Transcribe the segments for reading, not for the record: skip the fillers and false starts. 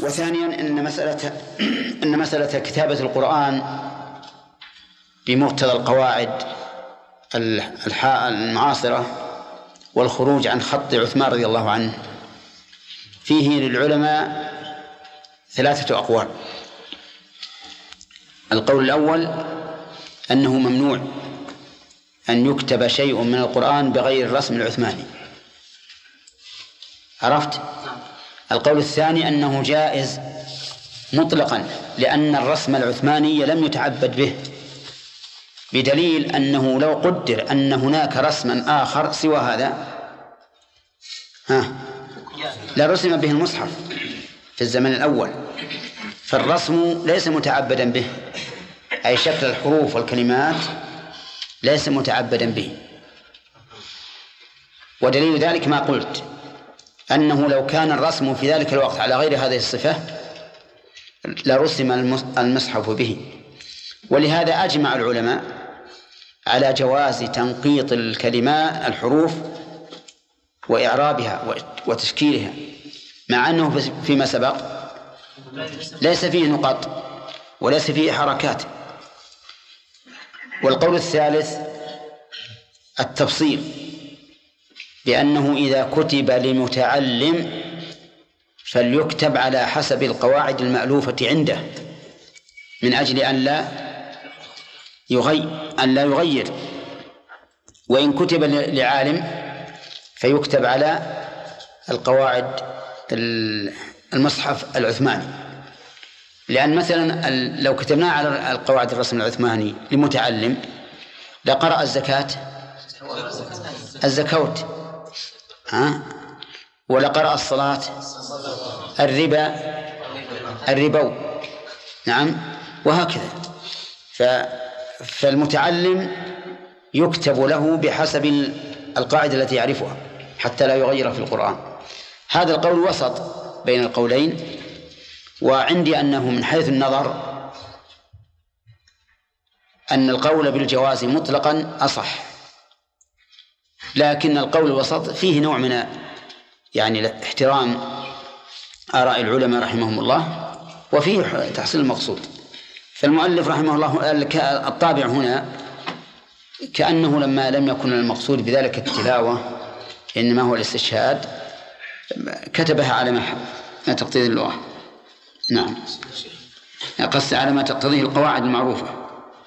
وثانيا أن مسألة كتابة القرآن بمقتضى القواعد المعاصرة والخروج عن خط عثمان رضي الله عنه فيه للعلماء 3 أقوال. القول الأول أنه ممنوع أن يكتب شيء من القرآن بغير الرسم العثماني. عرفت؟ القول الثاني أنه جائز مطلقا لأن الرسم العثماني لم يتعبد به، بدليل أنه لو قدر أن هناك رسما آخر سوى هذا لرسم به المصحف في الزمن الأول، فالرسم ليس متعبدا به، أي شكل الحروف والكلمات ليس متعبدا به. ودليل ذلك ما قلت أنه لو كان الرسم في ذلك الوقت على غير هذه الصفة لرسم المصحف به. ولهذا أجمع العلماء على جواز تنقيط الكلمات الحروف وإعرابها وتشكيلها، مع أنه فيما سبق ليس فيه نقاط وليس فيه حركات. والقول الثالث التفصيل، بأنه إذا كتب لمتعلم فليكتب على حسب القواعد المألوفة عنده من أجل أن لا يغير، وإن كتب لعالم فيكتب على القواعد المصحف العثماني. لأن مثلا لو كتبناه على القواعد الرسم العثماني لمتعلم لقرأ الزكوت ولقرأ الصلاة الربو، نعم، وهكذا. فالمتعلم يكتب له بحسب القاعدة التي يعرفها حتى لا يغير في القرآن. هذا القول وسط بين القولين، وعندي أنه من حيث النظر أن القول بالجواز مطلقا أصح، لكن القول الوسط فيه نوع من احترام آراء العلماء رحمهم الله وفيه تحصيل المقصود. فالمؤلف رحمه الله الطابع هنا كأنه لما لم يكن المقصود بذلك التلاوة إنما هو الاستشهاد كتبها على ما تقتضي اللغة. نعم، قص على ما تقتضيه القواعد المعروفة.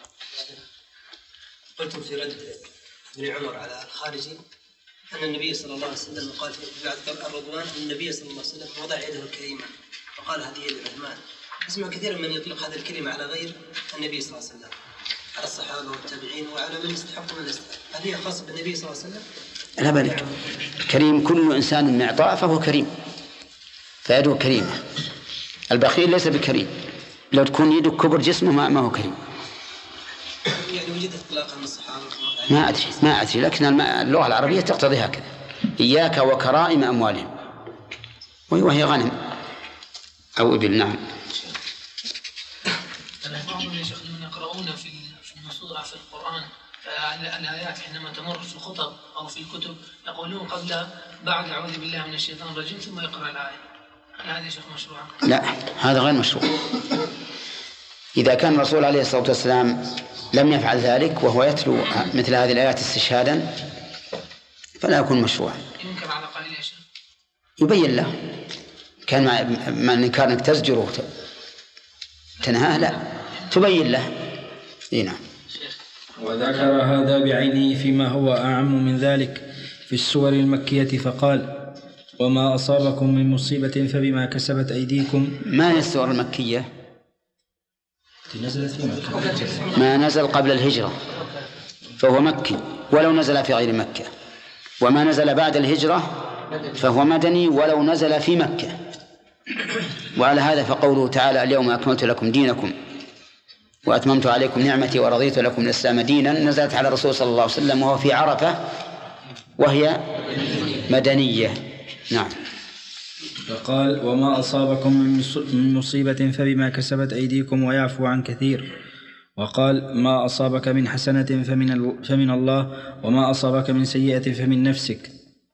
قلتم في رد ابن عمر على الخارجي أن النبي صلى الله عليه وسلم قال في بعد الرضوان أن النبي صلى الله عليه وسلم وضع يده الكريمة وقال هذه يد الرحمن. أسمع كثيرا من يطلق هذه الكلمة على غير النبي صلى الله عليه وسلم، على الصحابة والتابعين وعلى من يستحق من يستحق. هل هي خاصة بالنبي صلى الله عليه وسلم؟ لا بل كريم كل إنسان معطاء فهو كريم، فيده كريمة. البخيل ليس بكريم، لو تكون يده كبر جسمه ما هو كريم. يعني وجد اطلاقا من الصحابة؟ ما أدري لكن اللغة العربية تقتضي هكذا: إياك وكرائم أموالهم، وهي غنم أو إبل. نعم. بعضهم يا شيخ من يقرؤون في النصوص في القرآن الآيات حينما تمر في الخطب أو في الكتب يقولون قبل بعد أعوذ بالله من الشيطان الرجيم ثم يقرأ الآية. هل هذا يا شيخ مشروع؟ لا، هذا غير مشروع. إذا كان الرسول عليه الصلاة والسلام لم يفعل ذلك وهو يتلو مثل هذه الآيات استشهادا فلا يكون مشروعا. ينكر على قليل يا شيخ؟ يبين له. كان ما كانك تزجره تنهاه، لا تبين له. نعم. وذكر هذا بعينه فيما هو أعم من ذلك في السور المكية فقال: وما أصابكم من مصيبة فبما كسبت أيديكم. ما هي السور المكية؟ نزلت في مكة، ما نزل قبل الهجرة فهو مكي ولو نزل في غير مكة، وما نزل بعد الهجرة فهو مدني ولو نزل في مكة. وعلى هذا فقوله تعالى: اليوم أكملت لكم دينكم وأتممت عليكم نعمتي ورضيت لكم الإسلام دينا، نزلت على الرسول صلى الله عليه وسلم وهو في عرفة وهي مدنية. نعم. فقال: وما أصابكم من مصيبة فبما كسبت أيديكم ويعفو عن كثير. وقال: ما أصابك من حسنة فمن الله وما أصابك من سيئة فمن نفسك.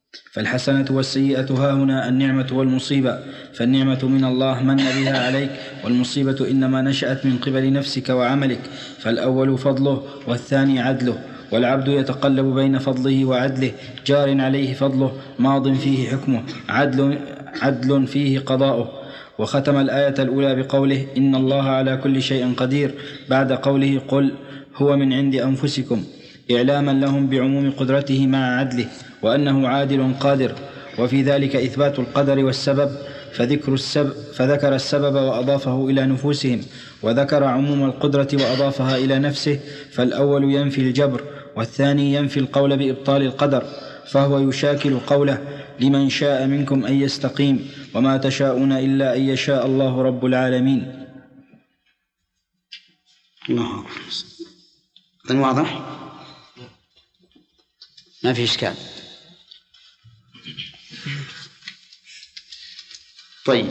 فالحسنة والسيئة هاهنا النعمة والمصيبة، فالنعمة من الله من بها عليك، والمصيبة إنما نشأت من قبل نفسك وعملك، فالأول فضله والثاني عدله، والعبد يتقلب بين فضله وعدله، جار عليه فضله، ماض فيه حكمه، عدل فيه قضاؤه. وختم الآية الأولى بقوله إن الله على كل شيء قدير، بعد قوله قل هو من عند أنفسكم، إعلاما لهم بعموم قدرته مع عدله، وأنه عادل قادر. وفي ذلك إثبات القدر والسبب، فذكر السبب وأضافه إلى نفوسهم، وذكر عموم القدرة وأضافها إلى نفسه، فالأول ينفي الجبر، والثاني ينفي القول بإبطال القدر، فهو يشاكل قوله لمن شاء منكم أن يستقيم، وما تشاءون إلا أن يشاء الله رب العالمين. الله أكبر. واضح؟ ما في إشكال. طيب،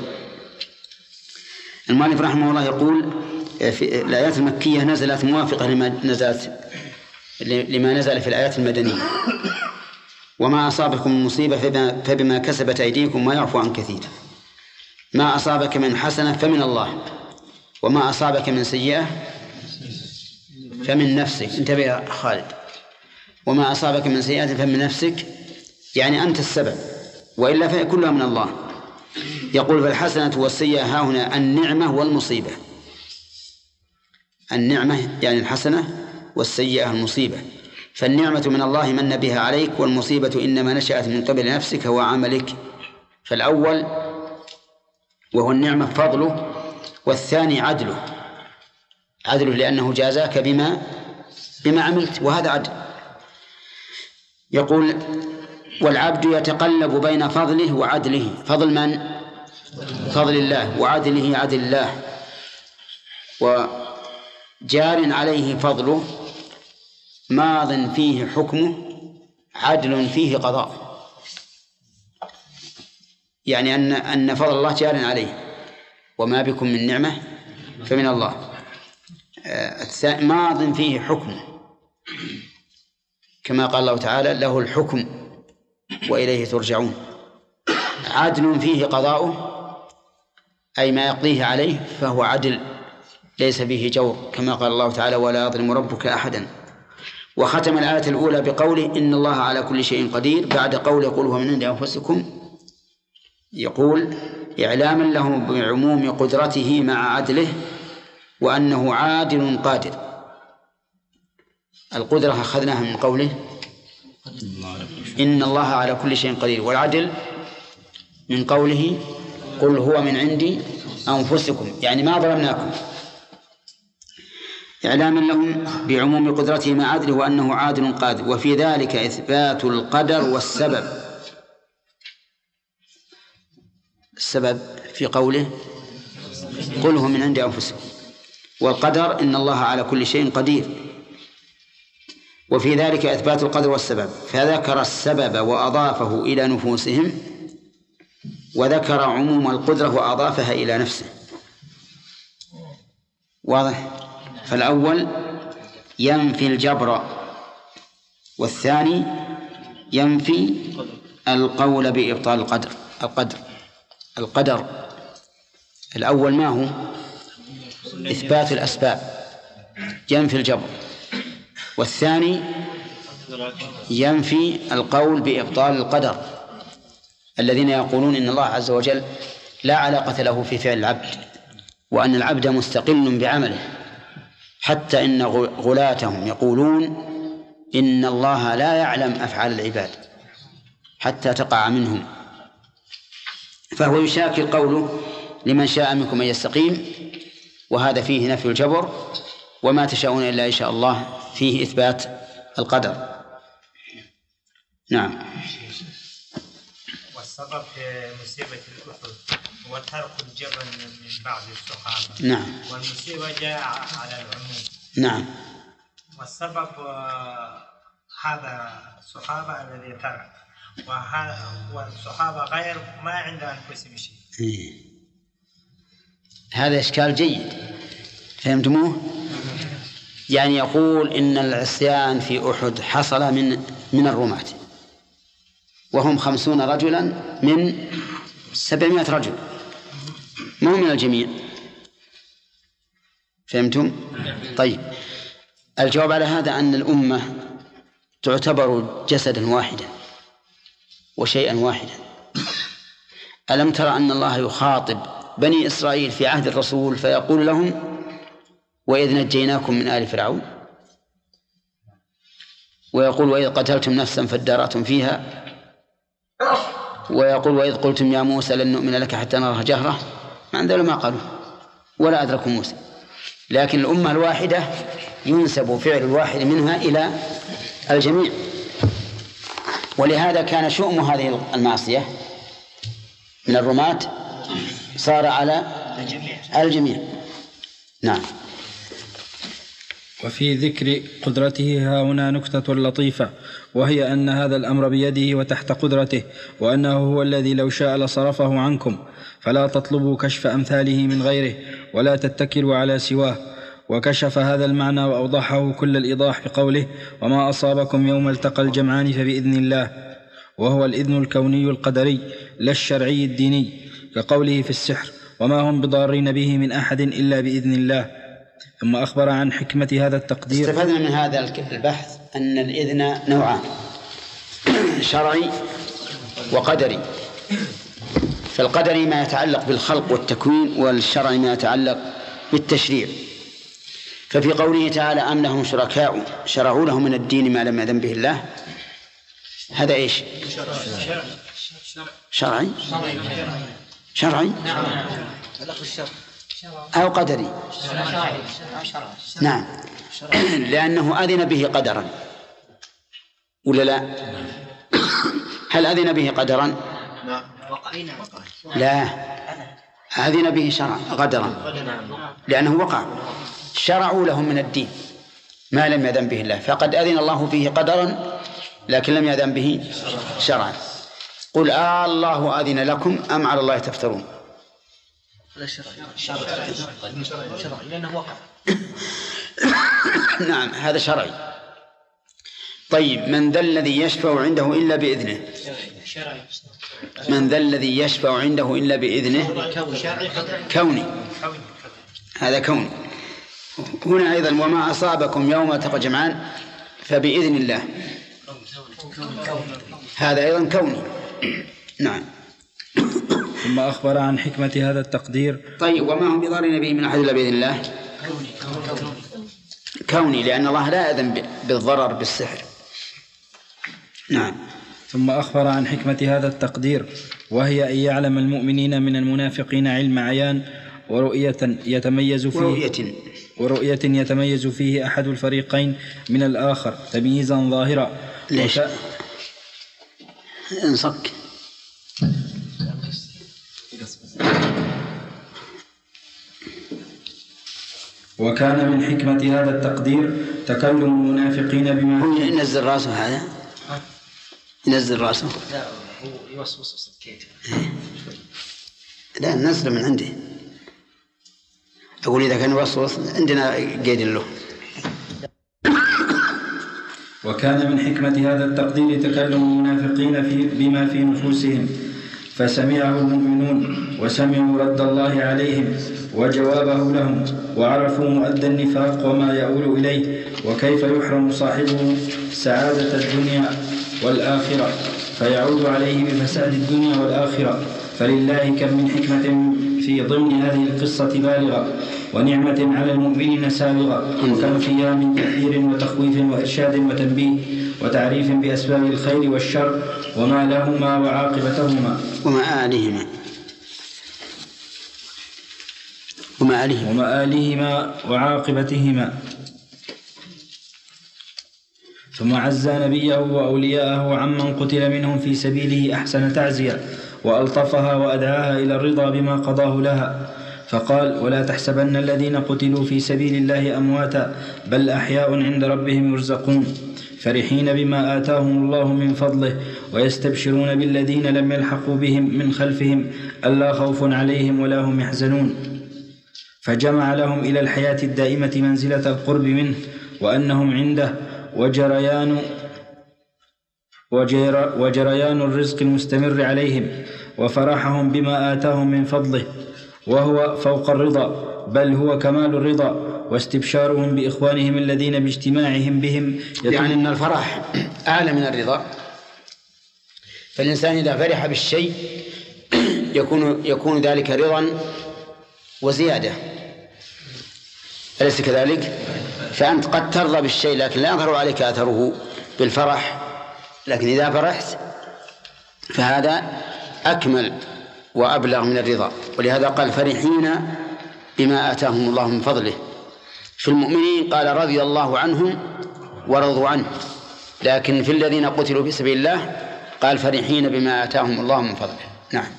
المؤلف رحمه الله يقول في الآيات المكية نزلت موافقة لما نزل في الآيات المدنية. وما أصابكم من مصيبة فبما كسبت أيديكم ما يعفو عن كثير. ما أصابك من حسنة فمن الله، وما أصابك من سيئة فمن نفسك. انتبه يا خالد. وما أصابك من سيئة فمن نفسك، يعني أنت السبب، وإلا فكلها من الله. يقول فالحسنة والسيئة ها هنا النعمة والمصيبة. النعمة يعني الحسنة، والسيئة المصيبة. فالنعمة من الله من بها عليك، والمصيبة إنما نشأت من قبل نفسك وعملك. فالأول وهو النعمة فضله، والثاني عدله لأنه جازاك بما عملت، وهذا عدل. يقول والعبد يتقلب بين فضله وعدله. فضل من؟ فضل الله. وعدله عدل الله. وجار عليه فضله، ماض فيه حكمه، عدل فيه قضاء. يعني أن فضل الله جار عليه، وما بكم من نعمة فمن الله. ماض فيه حكمه، كما قال الله تعالى له الحكم وإليه ترجعون. عدل فيه قضاؤه، أي ما يقضيه عليه فهو عدل ليس فيه جور، كما قال الله تعالى ولا يظلم ربك أحدا. وختم الآية الأولى بقوله إن الله على كل شيء قدير، بعد قوله يقول هو من عند أنفسكم، يقول إعلاما له بعموم قدرته مع عدله، وأنه عادل قادر. القدرة أخذناها من قوله إن الله على كل شيء قدير، والعدل من قوله قل هو من عند أنفسكم، يعني ما ظلمناكم. إعلاما لهم بعموم قدرته مع عدله، وأنه عادل قادر. وفي ذلك إثبات القدر والسبب. السبب في قوله قل هو من عند أنفسكم، والقدر إن الله على كل شيء قدير. وفي ذلك إثبات القدر والسبب، فذكر السبب وأضافه إلى نفوسهم، وذكر عموم القدرة وأضافها إلى نفسه. واضح؟ فالأول ينفي الجبر، والثاني ينفي القول بإبطال القدر. الأول ما هو؟ إثبات الأسباب، ينفي الجبر. والثاني ينفي القول بإبطال القدر، الذين يقولون إن الله عز وجل لا علاقة له في فعل العبد، وأن العبد مستقل بعمله، حتى إن غلاتهم يقولون إن الله لا يعلم أفعال العباد حتى تقع منهم. فهو يشاكل قوله لمن شاء منكم أن يستقيم، وهذا فيه نفي الجبر، وما تشاءون إلا إن شاء الله فيه إثبات القدر. نعم. والسبب في مصيبة الأحد هو ترك الجبل من بعض الصحابة. نعم. والمصيبة جاء على العموم. نعم. والسبب هذا الصحابة الذي ترك، والصحابة غير ما عند أنفسهم شيء. هذا إشكال جيد، فهمتموه؟ يعني يقول إن العصيان في أحد حصل من الرماة، وهم 50 رجلا من 700 رجل، ما هم من الجميع. فهمتم؟ طيب، الجواب على هذا أن الأمة تعتبر جسدا واحدا وشيئا واحدا. ألم ترى أن الله يخاطب بني إسرائيل في عهد الرسول فيقول لهم: وإذ نجيناكم من آل فرعون، ويقول: وإذ قتلتم نفسا فادارأتم فيها، ويقول: وإذ قلتم يا موسى لن نؤمن لك حتى نرى جهرة. ما عندنا ما قالوا ولا أدركوا موسى. لكن الأمة الواحدة ينسب فعل الواحد منها إلى الجميع، ولهذا كان شؤم هذه المعصية من الرماة صار على الجميع. نعم. وفي ذكر قدرته ها هنا نكتة لطيفة، وهي أن هذا الأمر بيده وتحت قدرته، وأنه هو الذي لو شاء لصرفه عنكم، فلا تطلبوا كشف أمثاله من غيره ولا تتكلوا على سواه. وكشف هذا المعنى وأوضحه كل الإيضاح بقوله: وما أصابكم يوم التقى الجمعان فبإذن الله، وهو الإذن الكوني القدري لا الشرعي الديني، كقوله في السحر: وما هم بضارين به من أحد إلا بإذن الله. ثم أخبر عن حكمة هذا التقدير. استفدنا من هذا البحث أن الإذن نوعان: شرعي وقدري. فالقدري ما يتعلق بالخلق والتكوين، والشرعي ما يتعلق بالتشريع. ففي قوله تعالى: أم لهم شركاء شرعوا لهم من الدين ما لم يأذن به الله، هذا إيش؟ شرعي أو قدري؟ نعم، لأنه أذن به قدرا ولا لا؟ هل أذن به قدرا؟ لا، أذن به قدرا لأنه وقع. شرعوا لهم من الدين ما لم يأذن به الله، فقد أذن الله فيه قدرا لكن لم يأذن به شرعا. قل الله أذن لكم أم على الله تفترون؟ شرعي لأنه وقع. نعم، هذا شرعي. طيب، من ذا الذي يشفع عنده إلا بإذنه؟ من ذا الذي يشفع عنده إلا بإذنه؟ كوني، هذا كوني. هنا أيضا: وما أصابكم يوم التقى الجمعان فبإذن الله، هذا أيضا كوني. نعم. ثم أخبر عن حكمة هذا التقدير. طيب، وما هم بضارين به من أحد إلا بإذن الله، كوني، لأن الله لا يأذن بالضرر بالسحر. نعم. ثم أخبر عن حكمة هذا التقدير، وهي أن يعلم المؤمنين من المنافقين علم عيان ورؤية يتميز فيه أحد الفريقين من الآخر تمييزا ظاهرا. ليش؟ انصك. وكان من حكمة هذا التقدير تكلم المنافقين بما هو ينزل راسه، هذا ينزل راسه، لا هو يوسوس كيف؟ لا، نزل من عندي. أقول إذا كان يوسوس عندنا قيد له. وكان من حكمة هذا التقدير تكلم المنافقين بما في نفوسهم، فسمعه المؤمنون وسمعوا رد الله عليهم وجوابه لهم، وعرفوا مؤدى النفاق وما يؤول إليه، وكيف يحرم صاحبه سعادة الدنيا والآخرة فيعود عليه بفساد الدنيا والآخرة. فلله كم من حكمة في ضمن هذه القصة بالغة، ونعمة على المؤمنين سابغة، وكم فيها من تحذير وتخويف وإرشاد وتنبيه وتعريف بأسباب الخير والشر وما لهما وعاقبتهما ومآلهما وعاقبتهما. ثم عزى نبيه وأولياءه عمن قتل منهم في سبيله أحسن تعزية، وألطفها وأدعاها إلى الرضا بما قضاه لها، فقال: ولا تحسبن الذين قتلوا في سبيل الله أمواتا بل أحياء عند ربهم يرزقون، فرحين بما آتاهم الله من فضله، ويستبشرون بالذين لم يلحقوا بهم من خلفهم ألا خوف عليهم ولا هم يحزنون. فجمع لهم إلى الحياة الدائمة منزلة القرب منه وأنهم عنده وجريان الرزق المستمر عليهم، وفرحهم بما آتاهم من فضله، وهو فوق الرضا، بل هو كمال الرضا، واستبشارهم بإخوانهم الذين باجتماعهم بهم يعني أن الفرح أعلى من الرضا. فالإنسان إذا فرح بالشيء يكون ذلك رضا وزيادة، أليس كذلك؟ فأنت قد ترضى بالشيء لكن لا يظهر عليك أثره بالفرح، لكن إذا فرحت فهذا أكمل وأبلغ من الرضا. ولهذا قال فرحين بما آتاهم الله من فضله. في المؤمنين قال رضي الله عنهم ورضوا عنه، لكن في الذين قتلوا في سبيل الله قال فرحين بما آتاهم الله من فضله. نعم.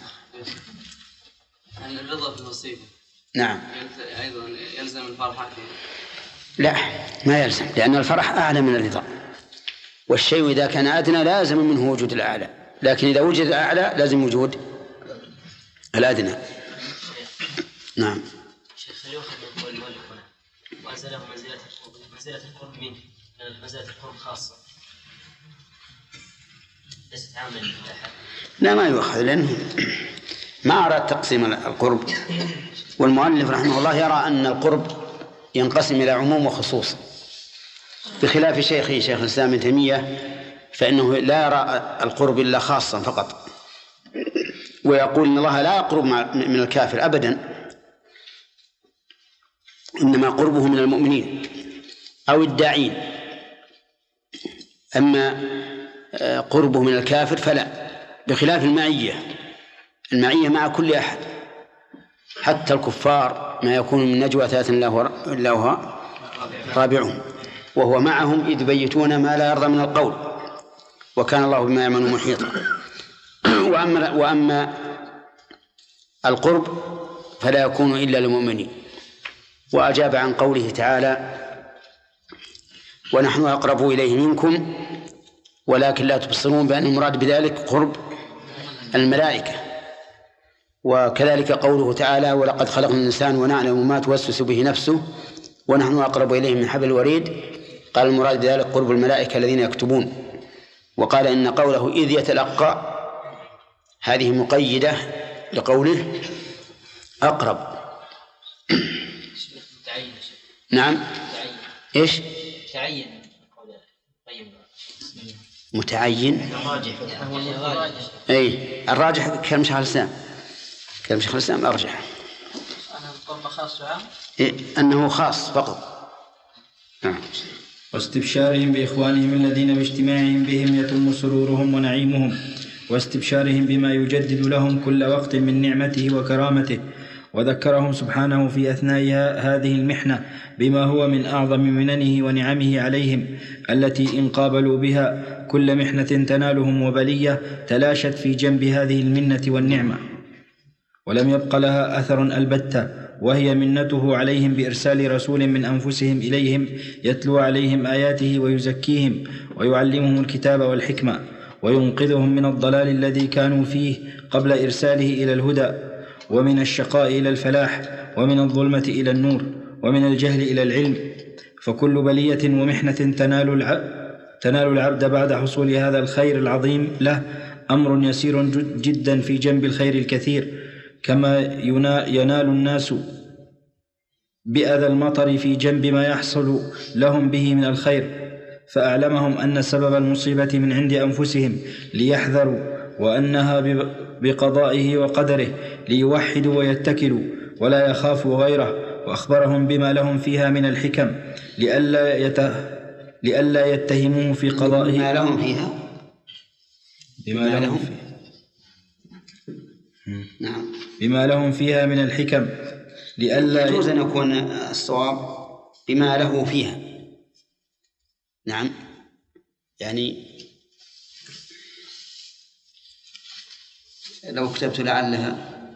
الرضا في المصيبة نعم أيضا يلزم الفرح؟ لا، ما يلزم، لأن الفرح أعلى من الرضا، والشيء إذا كان أدنى لازم منه وجود الأعلى، لكن إذا وجد الأعلى لازم وجود الأدنى. نعم. شيخ يؤخذ من قول المؤلف هنا وأنزلهم منزلة القرب منه، لأن منزلة القرب خاصة ليست عامة للأحد. لا، ما يؤخذ، لأنه ما أراد تقسيم القرب، والمؤلف رحمه الله يرى أن القرب ينقسم إلى عموم وخصوص، بخلاف شيخ الإسلام ابن تيمية فإنه لا يرى القرب إلا خاصا فقط، ويقول إن الله لا يقرب من الكافر أبدا، إنما قربه من المؤمنين أو الداعين، أما قربه من الكافر فلا، بخلاف المعية مع كل أحد، حتى الكفار ما يكون من نجوى ثلاثة إلا هو رابعهم، وهو معهم إذ يبيتون ما لا يرضى من القول، وكان الله بما يعملون محيطا. وأما القرب فلا يكون إلا للمؤمنين. وأجاب عن قوله تعالى ونحن أقرب إليه منكم ولكن لا تبصرون، بأن المراد بذلك قرب الملائكة. وكذلك قوله تعالى ولقد خلقنا الإنسان ونعلم ما توسوس به نفسه ونحن أقرب إليه من حبل الوريد، قال المراد بذلك قرب الملائكة الذين يكتبون. وقال إن قوله إذ يتلقى هذه مقيدة لقوله أقرب. نعم. إيش تعين متعين؟ أي الراجح كلام شيخ الإسلام أرجح أنه خاص فقط. نعم. واستبشارهم بإخوانهم الذين باجتماعهم بهم يتم سرورهم ونعيمهم، واستبشارهم بما يجدد لهم كل وقت من نعمته وكرامته. وذكرهم سبحانه في أثناء هذه المحنة بما هو من أعظم مننه ونعمه عليهم، التي إن قابلوا بها كل محنة تنالهم وبلية تلاشت في جنب هذه المنة والنعمة، ولم يبق لها أثر البتة، وهي منته عليهم بإرسال رسول من أنفسهم إليهم يتلو عليهم آياته ويزكيهم ويعلمهم الكتاب والحكمة وينقذهم من الضلال الذي كانوا فيه قبل إرساله إلى الهدى، ومن الشقاء إلى الفلاح، ومن الظلمة إلى النور، ومن الجهل إلى العلم. فكل بلية ومحنة تنال العبد بعد حصول هذا الخير العظيم له أمر يسير جدا في جنب الخير الكثير، كما ينال الناس بأذى المطر في جنب ما يحصل لهم به من الخير. فأعلمهم أن سبب المصيبة من عند أنفسهم ليحذروا، وأنها بقضائه وقدره ليوحدوا ويتكلوا ولا يخافوا غيره. وأخبرهم بما لهم فيها من الحكم لئلا يتهموه في قضائه. بما لهم فيها نعم. بما لهم فيها من الحكم لئلا يجوز أن يكون الصواب بما له فيها. نعم، يعني لو كتبت لعلها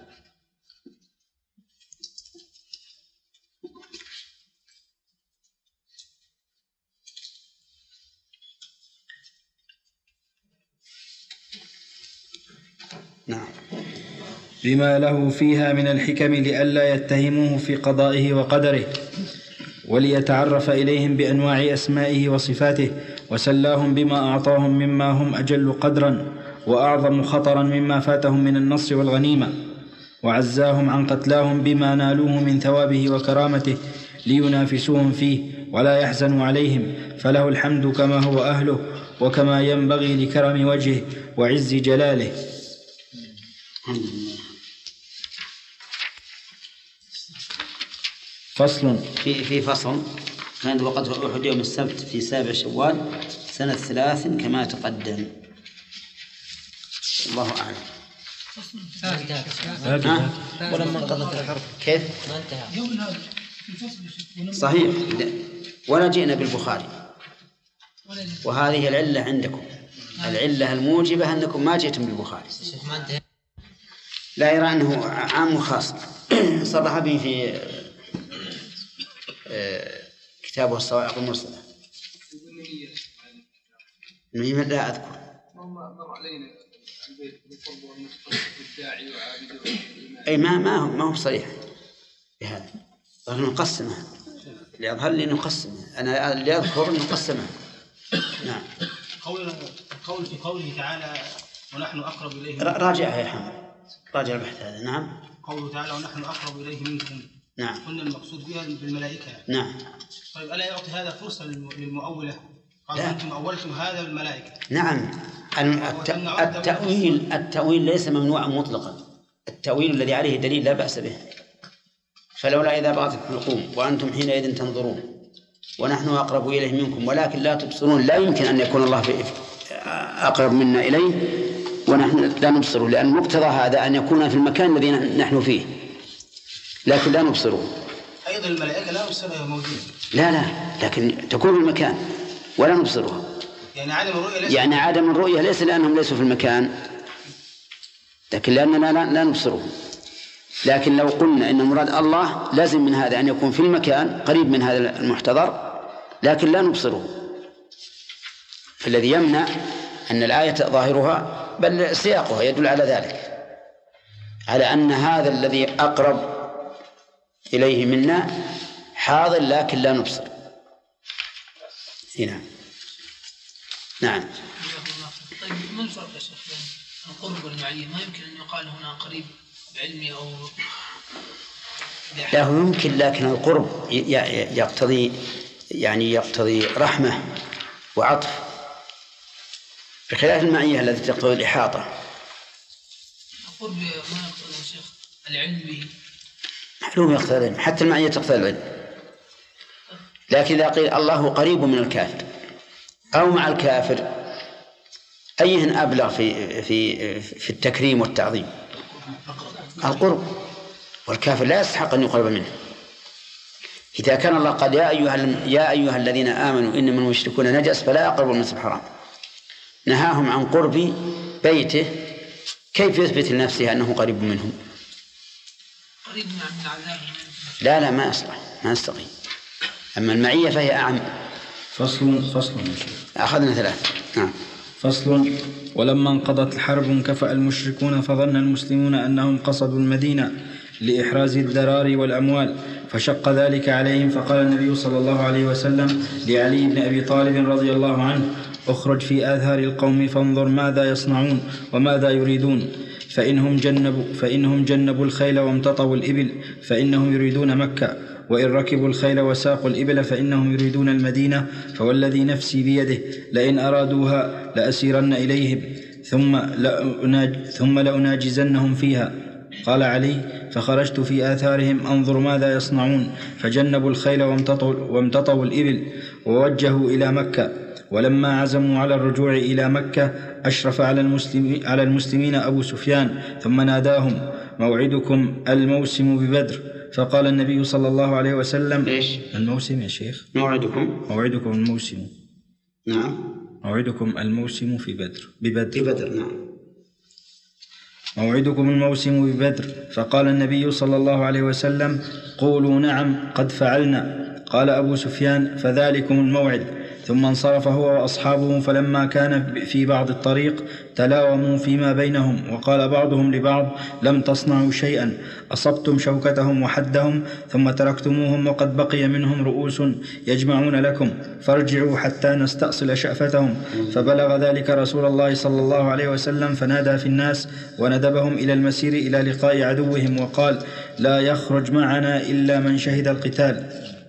نعم. بما له فيها من الحكم لئلا يتهموه في قضائه وقدره، وليتعرف إليهم بأنواع أسمائه وصفاته وسلاهم بما أعطاهم مما هم أجل قدرا وأعظم خطرا مما فاتهم من النصر والغنيمة، وعزاهم عن قتلاهم بما نالوه من ثوابه وكرامته لينافسوهم فيه ولا يحزنوا عليهم، فله الحمد كما هو أهله وكما ينبغي لكرم وجهه وعز جلاله. فصل في فصل كان وقت أحد يوم السبت في 7 شوال سنة 3 كما تقدم. الله أعلم. ولما انقضت الحرب كيف؟ ما انتهى. صحيح، ولا جئنا بالبخاري، وهذه العلة عندكم، العلة الموجبة أنكم ما جئتم بالبخاري. لا يرى أنه عام وخاص. صرح به في كتابه الصواعق المرسلة. لا أذكر. أي ما هو صريح بهذا. ظهر نقسمه، اللي يظهر لي نقسمه، أنا اللي أذكر نقسمه. نعم. قول في قوله تعالى ونحن أقرب إليه. راجعها يا حمد، راجع البحث هذا. نعم. قوله تعالى ونحن أقرب إليه منكم. نعم. قلنا المقصود بها بالملائكة. نعم. طيب ألا يعطي هذا فرصة للمؤولة؟ قالوا أنتم أولتم هذا بالملائكة. نعم. التأويل ليس ممنوعا مطلقا. التأويل الذي عليه دليل لا بأس به. فلولا إذا بغت الحلقوم وأنتم حينئذ تنظرون ونحن أقرب إليه منكم ولكن لا تبصرون، لا يمكن أن يكون الله أقرب منا إليه ونحن لا نبصره، لأن مقتضى هذا أن يكون في المكان الذي نحن فيه لكن لا نبصره. أيضا الملائكة لا نبصرها موجودة. لا لكن تكون في المكان ولا نبصرها. يعني عدم الرؤية ليس لأنهم ليسوا في المكان، لكن لأننا لا نبصره. لكن لو قلنا إن مراد الله لازم من هذا أن يكون في المكان قريب من هذا المحتضر لكن لا نبصره، فالذي يمنع أن الآية ظاهرها بل سياقها يدل على ذلك، على أن هذا الذي أقرب إليه منا حاضر لكن لا نبصر. هنا نعم. طيب ما الفرق يا شيخ بين القرب والمعية؟ ما يمكن أن يقال هنا قريب بعلمي أو لا، هو يمكن، لكن القرب يقتضي رحمة وعطف، بخلاف المعية التي تقتضي الإحاطة. القرب ما يقتضي يا شيخ العلم به. معلوم يقتضي العلم، حتى المعية تقتضي العلم. لكن إذا قيل الله قريب من الكافر أو مع الكافر أيهن أبلغ في التكريم والتعظيم؟ القرب، والكافر لا يستحق أن يقرب منه. إذا كان الله قال يا أيها الذين آمنوا إنما المشركون نجس فلا يقربوا المسجد الحرام، نهاهم عن قرب بيته، كيف يثبت لنفسه أنه قريب منهم؟ قريب من عذابه. لا ما يصلح، ما يستقيم. أما المعية فهي أعم. فصل أخذنا 3. نعم. فصل. ولما انقضت الحرب انكفأ المشركون فظن المسلمون أنهم قصدوا المدينة لإحراز الذرار والأموال، فشق ذلك عليهم، فقال النبي صلى الله عليه وسلم لعلي بن أبي طالب رضي الله عنه: اخرج في آثار القوم فانظر ماذا يصنعون وماذا يريدون، فإنهم جنبوا الخيل وامتطوا الإبل فإنهم يريدون مكة، وإن ركبوا الخيل وساقوا الإبل فإنهم يريدون المدينة، فوالذي نفسي بيده لئن أرادوها لأسيرن إليهم ثم لأناجزنهم فيها. قال علي: فخرجت في آثارهم أنظر ماذا يصنعون، فجنبوا الخيل وامتطوا الإبل ووجهوا إلى مكة. ولما عزموا على الرجوع إلى مكة أشرف على المسلمين أبو سفيان ثم ناداهم: موعدكم الموسم ببدر. فقال النبي صلى الله عليه وسلم: إيش الموسم يا شيخ؟ موعدكم الموسم. نعم. موعدكم الموسم ببدر. نعم. موعدكم الموسم ببدر. فقال النبي صلى الله عليه وسلم: قولوا نعم قد فعلنا. قال أبو سفيان: فذلكم الموعد، ثم انصرف هو وأصحابه، فلما كان في بعض الطريق تلاوموا فيما بينهم، وقال بعضهم لبعض: لم تصنعوا شيئا، أصبتم شوكتهم وحدهم ثم تركتموهم وقد بقي منهم رؤوس يجمعون لكم، فارجعوا حتى نستأصل شأفتهم. فبلغ ذلك رسول الله صلى الله عليه وسلم، فنادى في الناس وندبهم إلى المسير إلى لقاء عدوهم، وقال: لا يخرج معنا إلا من شهد القتال.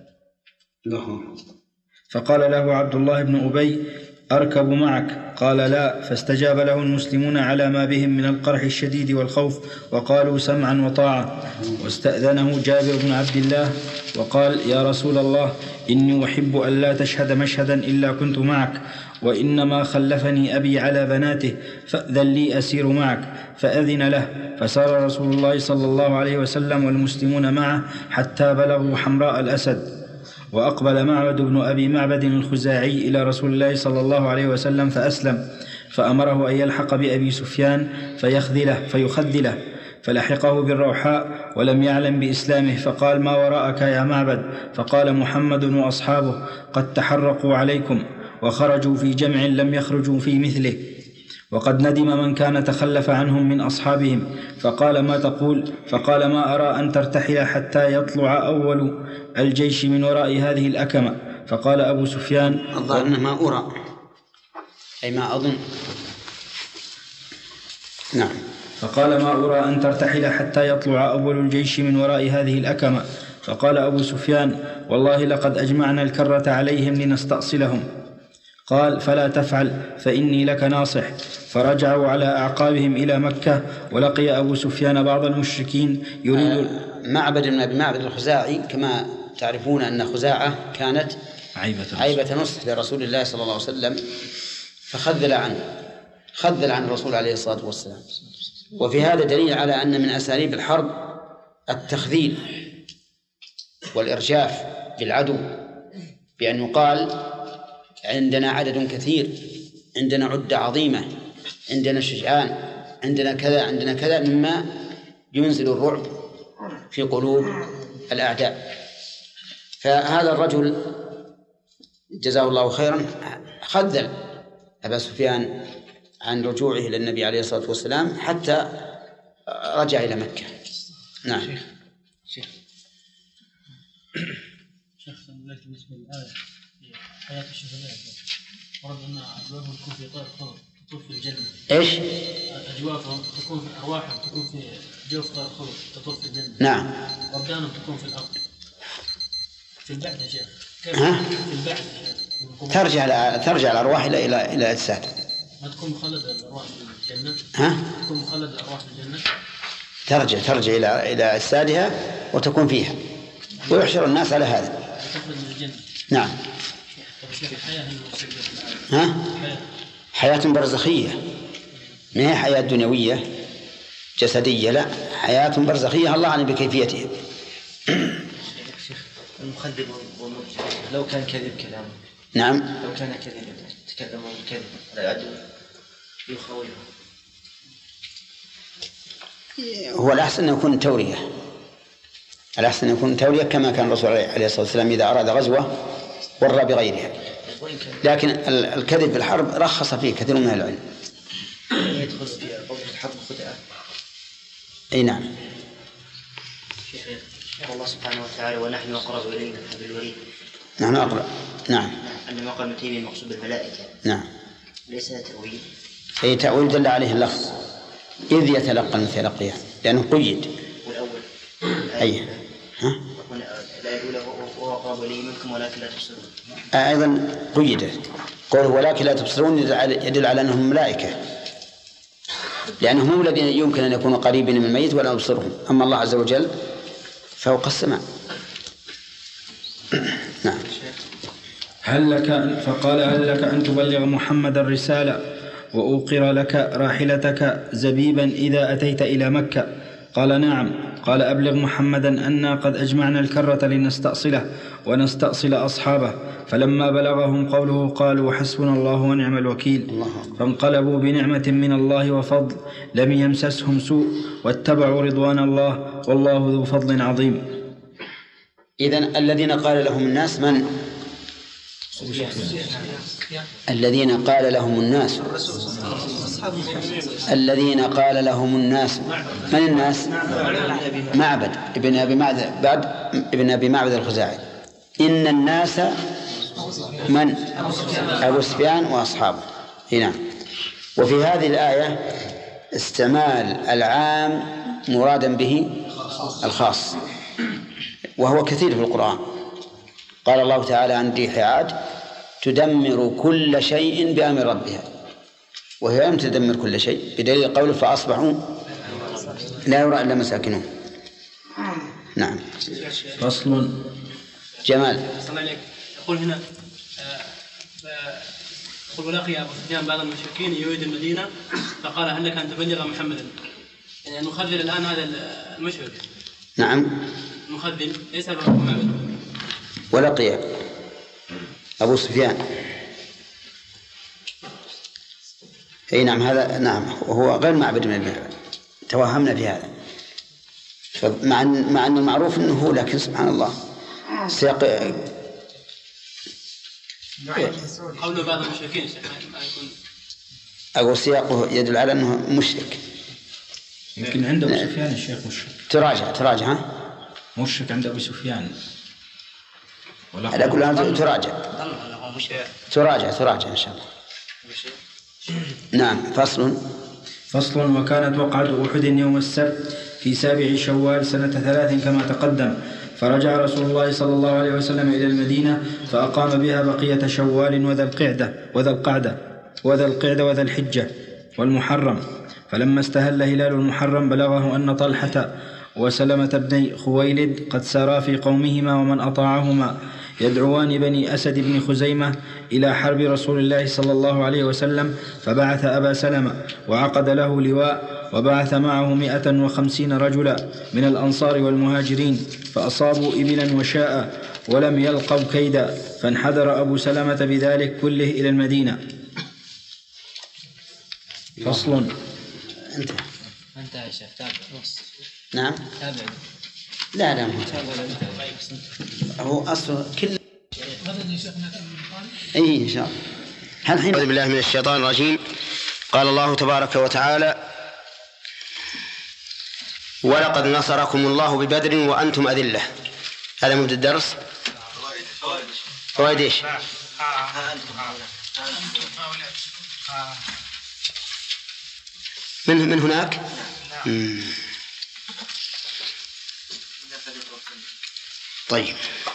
فقال له عبد الله بن أبي: أركب معك؟ قال: لا. فاستجاب له المسلمون على ما بهم من القرح الشديد والخوف، وقالوا: سمعا وطاعة. واستأذنه جابر بن عبد الله وقال: يا رسول الله، إني أحب أن لا تشهد مشهدا إلا كنت معك، وإنما خلفني أبي على بناته، فأذن لي أسير معك. فأذن له، فسار رسول الله صلى الله عليه وسلم والمسلمون معه حتى بلغوا حمراء الأسد. وأقبل معبد بن أبي معبد الخزاعي إلى رسول الله صلى الله عليه وسلم فأسلم، فأمره أن يلحق بأبي سفيان فيخذله، فلحقه بالروحاء ولم يعلم بإسلامه، فقال: ما وراءك يا معبد؟ فقال: محمد وأصحابه قد تحرقوا عليكم وخرجوا في جمع لم يخرجوا في مثله، وقد ندم من كان تخلف عنهم من أصحابهم. فقال: ما تقول؟ فقال: ما أرى أن ترتحل حتى يطلع أول الجيش من وراء هذه الأكمة. فقال أبو سفيان: الظاهر ما أرى، أي ما أظن. نعم. فقال: ما أرى أن ترتحل حتى يطلع أول الجيش من وراء هذه الأكمة. فقال أبو سفيان: والله لقد أجمعنا الكرة عليهم لنستأصلهم. قال: فلا تفعل، فإني لك ناصح. فرجعوا على أعقابهم إلى مكة، ولقي أبو سفيان بعض المشركين يريد معبد من أبي معبد الخزاعي، كما تعرفون أن خزاعة كانت عيبة نصح لرسول الله صلى الله عليه وسلم، فخذل عنه الرسول عليه الصلاة والسلام. وفي هذا دليل على أن من أساليب الحرب التخذيل والإرجاف بالعدو، بأن يقال: عندنا عدد كثير، عندنا عدة عظيمة، عندنا شجعان، عندنا كذا مما ينزل الرعب في قلوب الأعداء. فهذا الرجل جزاه الله خيرا خذل أبا سفيان عن رجوعه إلى النبي عليه الصلاة والسلام حتى رجع إلى مكة. نعم. شيخ بالنسبة للآية حياة الشهداء، ورد أن أجوافهم تكون في طائر خضر تطوف في الجنة. إيش؟ أجوافهم تكون في أرواحهم تكون في جوف طائر خضر تطوف في الجنة. نعم. وأبدانهم تكون في الأرض. في البعث يا شيخ. كيف؟ في البعث ترجع الأرواح إلى الأجساد. ما تكون مخلدة الأرواح في الجنة؟ تكون مخلدة الأرواح في الجنة. ترجع إلى أجسادها وتكون فيها، ويحشر الناس على هذا. تخرج من الجنة. نعم. حياة برزخية، ما هي حياة دنيوية جسدية، لا، حياة برزخية الله أعلم بكيفيتها. المخدر والمرجع لو كان كذب كلامه. نعم. لو كان كذب تكلموا بالكذب على العدو يخوفه. هو الأحسن أن يكون تورية، كما كان الرسول عليه الصلاة والسلام إذا أراد غزوة ورى بغيرها. لكن الكذب في الحرب رخص فيه كثير من العلم. يدخل في قوة الحرب خدعة. أي نعم. الله سبحانه وتعالى: ونحن أقرب إليه من حبل الوريد. نحن أقرب. نعم. عندما قال ابن تيمية المقصود بالملائكة. نعم. ليس تأويل. أي تأويل دل عليه اللفظ، إذ يتلقى المتلقيان، لأنه قيد. والأول. أي. لا يقول وهو أقرب إليه منكم ولكن لا تبصرون. أيضا قيد قوله ولكن لا تبصرون يدل على أنهم ملائكة، لأنهم هم الذين يمكن أن يكونوا قريبين من الميت ولا نبصرهم، أما الله عز وجل فوق السماء. نعم. فقال: هل لك أن تبلغ محمد الرسالة وأوقر لك راحلتك زبيبا إذا أتيت إلى مكة؟ قال: نعم. قال: أبلغ محمدا أنا قد أجمعنا الكرة لنستأصله ونستأصل أصحابه. فلما بلغهم قوله قالوا: حسبنا الله ونعم الوكيل. فانقلبوا بنعمة من الله وفضل لم يمسسهم سوء واتبعوا رضوان الله والله ذو فضل عظيم. إذن الذين قال لهم الناس من؟ الذين قال لهم الناس. الذين قال لهم الناس. من الناس؟ معبد ابن أبي معبد الخزاعي. إن الناس من؟ أبو سفيان وأصحابه. هنا وفي هذه الآية استعمال العام مرادا به الخاص، وهو كثير في القرآن. قال الله تعالى عن ريح عاد تدمر كل شيء بأمر ربها، وهي لم تدمر كل شيء، بدليل قوله فأصبحوا لا يرى إلا مساكنهم. نعم. فصل. جمال. يقول هنا يقول ولقي أبو سفيان بعض المشركين يريد المدينة فقال هل لك أن تبلغ محمدا؟ يعني المخذل الآن هذا المشرك. نعم. المخذل ليس أبو معبد. ولقي أبو سفيان. أي نعم هذا نعم وهو غير معبد من المعبد، توهمنا في هذا مع أن المعروف أنه هو، لكن سبحان الله سياق قول بعض المشركين ما يكون أقول سياقه يدل على أنه مشرك. يمكن عند أبو سفيان الشيخ مشرك. تراجع ها؟ مشرك عند أبو سفيان. على كل حال تراجع إن شاء الله. نعم. فصل. وكانت وقعة أحد يوم السبت في 7 شوال سنة 3 كما تقدم، فرجع رسول الله صلى الله عليه وسلم إلى المدينة فأقام بها بقية شوال وذا القعدة وذا الحجة والمحرم. فلما استهل هلال المحرم بلغه أن طلحة وسلمة بن خويلد قد سارا في قومهما ومن أطاعهما يدعوان بني أسد بن خزيمة إلى حرب رسول الله صلى الله عليه وسلم، فبعث أبا سلمة وعقد له لواء وبعث معه 150 رجلا من الأنصار والمهاجرين، فأصابوا إبلا وشاء ولم يلقوا كيدا، فانحدر أبو سلمة بذلك كله إلى المدينة. فصل. أنت يا شيخ تابع. نعم. تابع. لا هو أصل كل أي إن شاء الله. أعوذ بالله من الشيطان الرجيم. قال الله تبارك وتعالى ولقد نصركم الله ببدر وأنتم أذلة. هذا مبدأ الدرس. فوائد إيش؟ من هناك. طيب.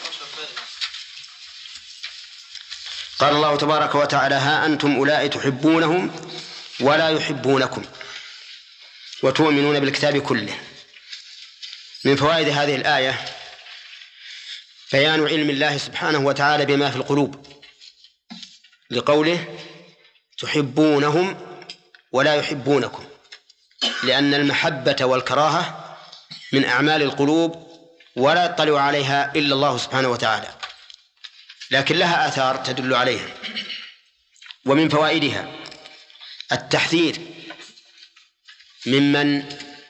قال الله تبارك وتعالى ها أنتم أولئك تحبونهم ولا يحبونكم وتؤمنون بالكتاب كله. من فوائد هذه الآية بيان علم الله سبحانه وتعالى بما في القلوب، لقوله تحبونهم ولا يحبونكم، لأن المحبة والكراهة من أعمال القلوب ولا يطلع عليها إلا الله سبحانه وتعالى، لكن لها آثار تدل عليها. ومن فوائدها التحذير ممن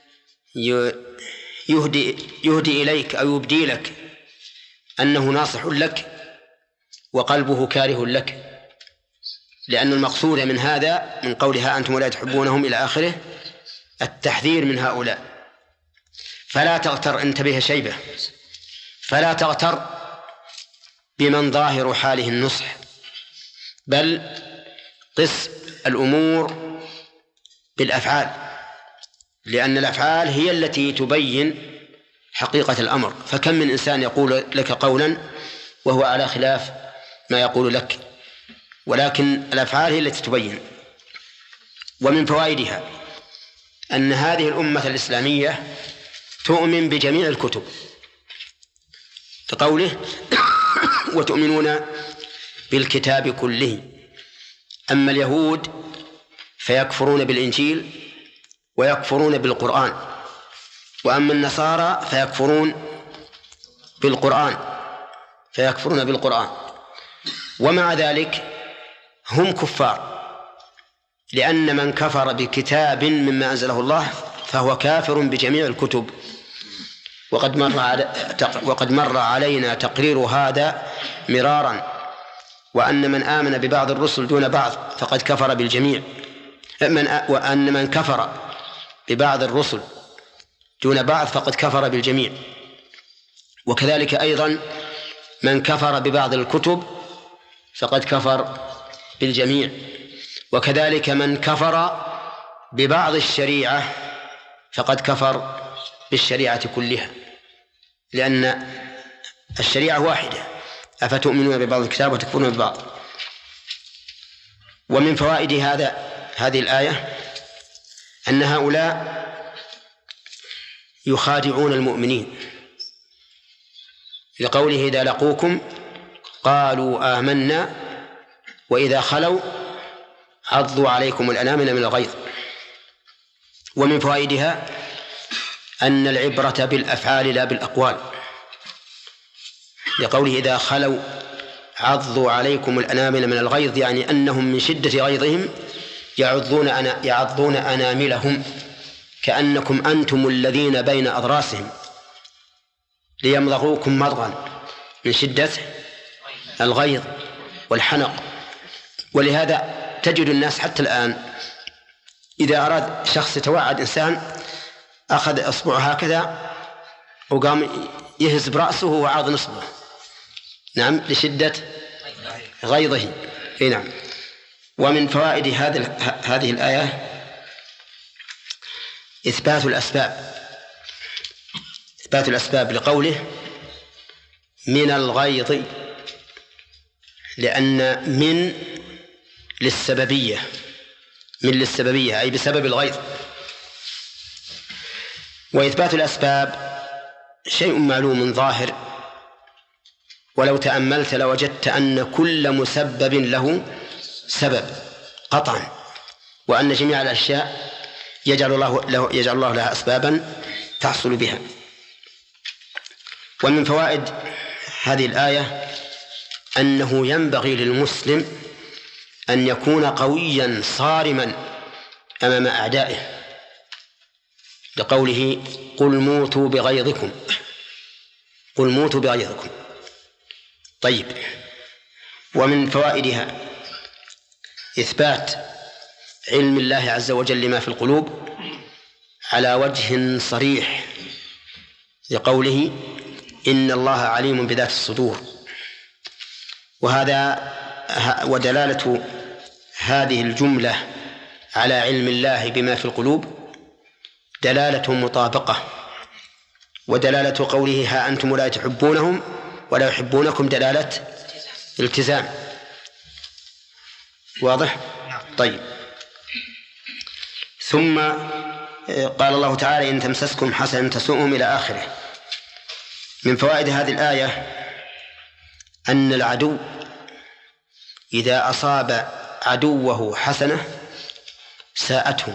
يهدي إليك أو يبدي لك أنه ناصح لك وقلبه كاره لك، لأن المقصود من هذا من قولها أنتم لا تحبونهم إلى آخره التحذير من هؤلاء. فلا تغتر، انتبه شيبة، فلا تغتر بمن ظاهر حاله النصح، بل قس الأمور بالأفعال، لأن الأفعال هي التي تبين حقيقة الأمر. فكم من إنسان يقول لك قولا وهو على خلاف ما يقول لك، ولكن الأفعال هي التي تبين. ومن فوائدها أن هذه الأمة الإسلامية تؤمن بجميع الكتب، كقوله وتؤمنون بالكتاب كله. أما اليهود فيكفرون بالإنجيل ويكفرون بالقرآن، وأما النصارى فيكفرون بالقرآن ومع ذلك هم كفار، لأن من كفر بكتاب مما أنزله الله فهو كافر بجميع الكتب. وقد مر علينا تقرير هذا مرارا وأن من آمن ببعض الرسل دون بعض فقد كفر بالجميع، وأن من كفر ببعض الرسل دون بعض فقد كفر بالجميع. وكذلك أيضا من كفر ببعض الكتب فقد كفر بالجميع. وكذلك من كفر ببعض الشريعة فقد كفر بالشريعة كلها، لأن الشريعة واحدة: أفتؤمنون ببعض الكتاب وتكفرون ببعض. ومن فوائد هذه الآية أن هؤلاء يخادعون المؤمنين، لقوله: إذا لقوكم قالوا آمنا وإذا خلوا عضوا عليكم الأنامل من الغيظ. ومن فوائدها أن العبرة بالأفعال لا بالأقوال، لقوله: إذا خلوا عضوا عليكم الأنامل من الغيظ، يعني أنهم من شدة غيظهم يعضون أناملهم، كأنكم أنتم الذين بين أضراسهم ليمضغوكم مضغا من شدة الغيظ والحنق. ولهذا تجد الناس حتى الآن إذا أراد شخص يتوعد إنسان أخذ إصبعه هكذا وقام يهز برأسه وعاض نصبه، نعم، لشدة غيظه. نعم. ومن فوائد هذه الآية إثبات الأسباب لقوله من الغيظ، لأن من للسببية أي بسبب الغيظ. وإثبات الأسباب شيء معلوم ظاهر، ولو تأملت لوجدت أن كل مسبب له سبب قطعا، وأن جميع الأشياء يجعل الله لها أسبابا تحصل بها. ومن فوائد هذه الآية أنه ينبغي للمسلم أن يكون قويا صارما أمام أعدائه، لقوله: قل موتوا بغيظكم. طيب. ومن فوائدها إثبات علم الله عز وجل لما في القلوب على وجه صريح، لقوله: إن الله عليم بذات الصدور. ودلالة هذه الجملة على علم الله بما في القلوب دلالة مطابقة، ودلالة قوله: ها أنتم لا تحبونهم ولا يحبونكم دلالة التزام. واضح؟ طيب. ثم قال الله تعالى: إن تمسسكم حسنة تسؤهم إلى آخره. من فوائد هذه الآية أن العدو إذا أصاب عدوه حسنة ساءته،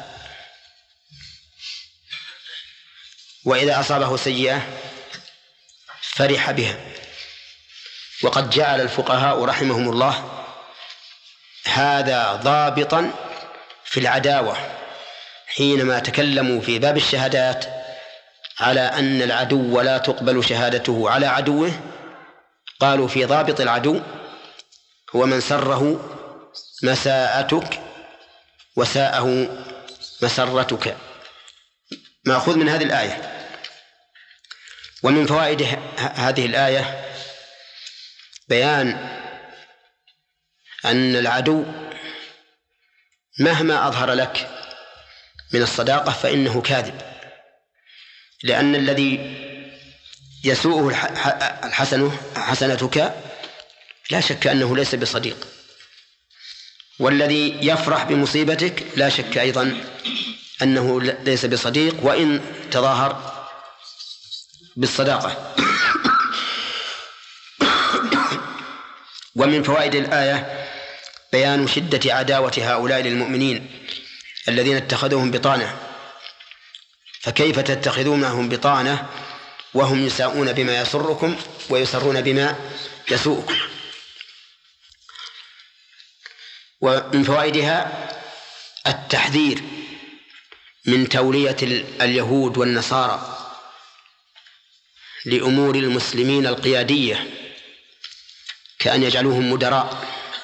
وإذا أصابه سيئة فرح بها. وقد جعل الفقهاء رحمهم الله هذا ضابطا في العداوة، حينما تكلموا في باب الشهادات على أن العدو لا تقبل شهادته على عدوه، قالوا في ضابط العدو هو من سره مساءتك وساءه مسرتك، مأخوذ من هذه الآية. ومن فوائد هذه الآية بيان أن العدو مهما أظهر لك من الصداقة فإنه كاذب، لأن الذي يسوءه حسنتك لا شك أنه ليس بصديق، والذي يفرح بمصيبتك لا شك أيضا أنه ليس بصديق وإن تظاهر بالصداقة. ومن فوائد الآية بيان شدة عداوة هؤلاء للمؤمنين الذين اتخذوهم بطانة، فكيف تتخذونهم بطانة وهم يساءون بما يسركم ويسرون بما يسوءكم. ومن فوائدها التحذير من تولية اليهود والنصارى لأمور المسلمين القيادية، كأن يجعلوهم مدراء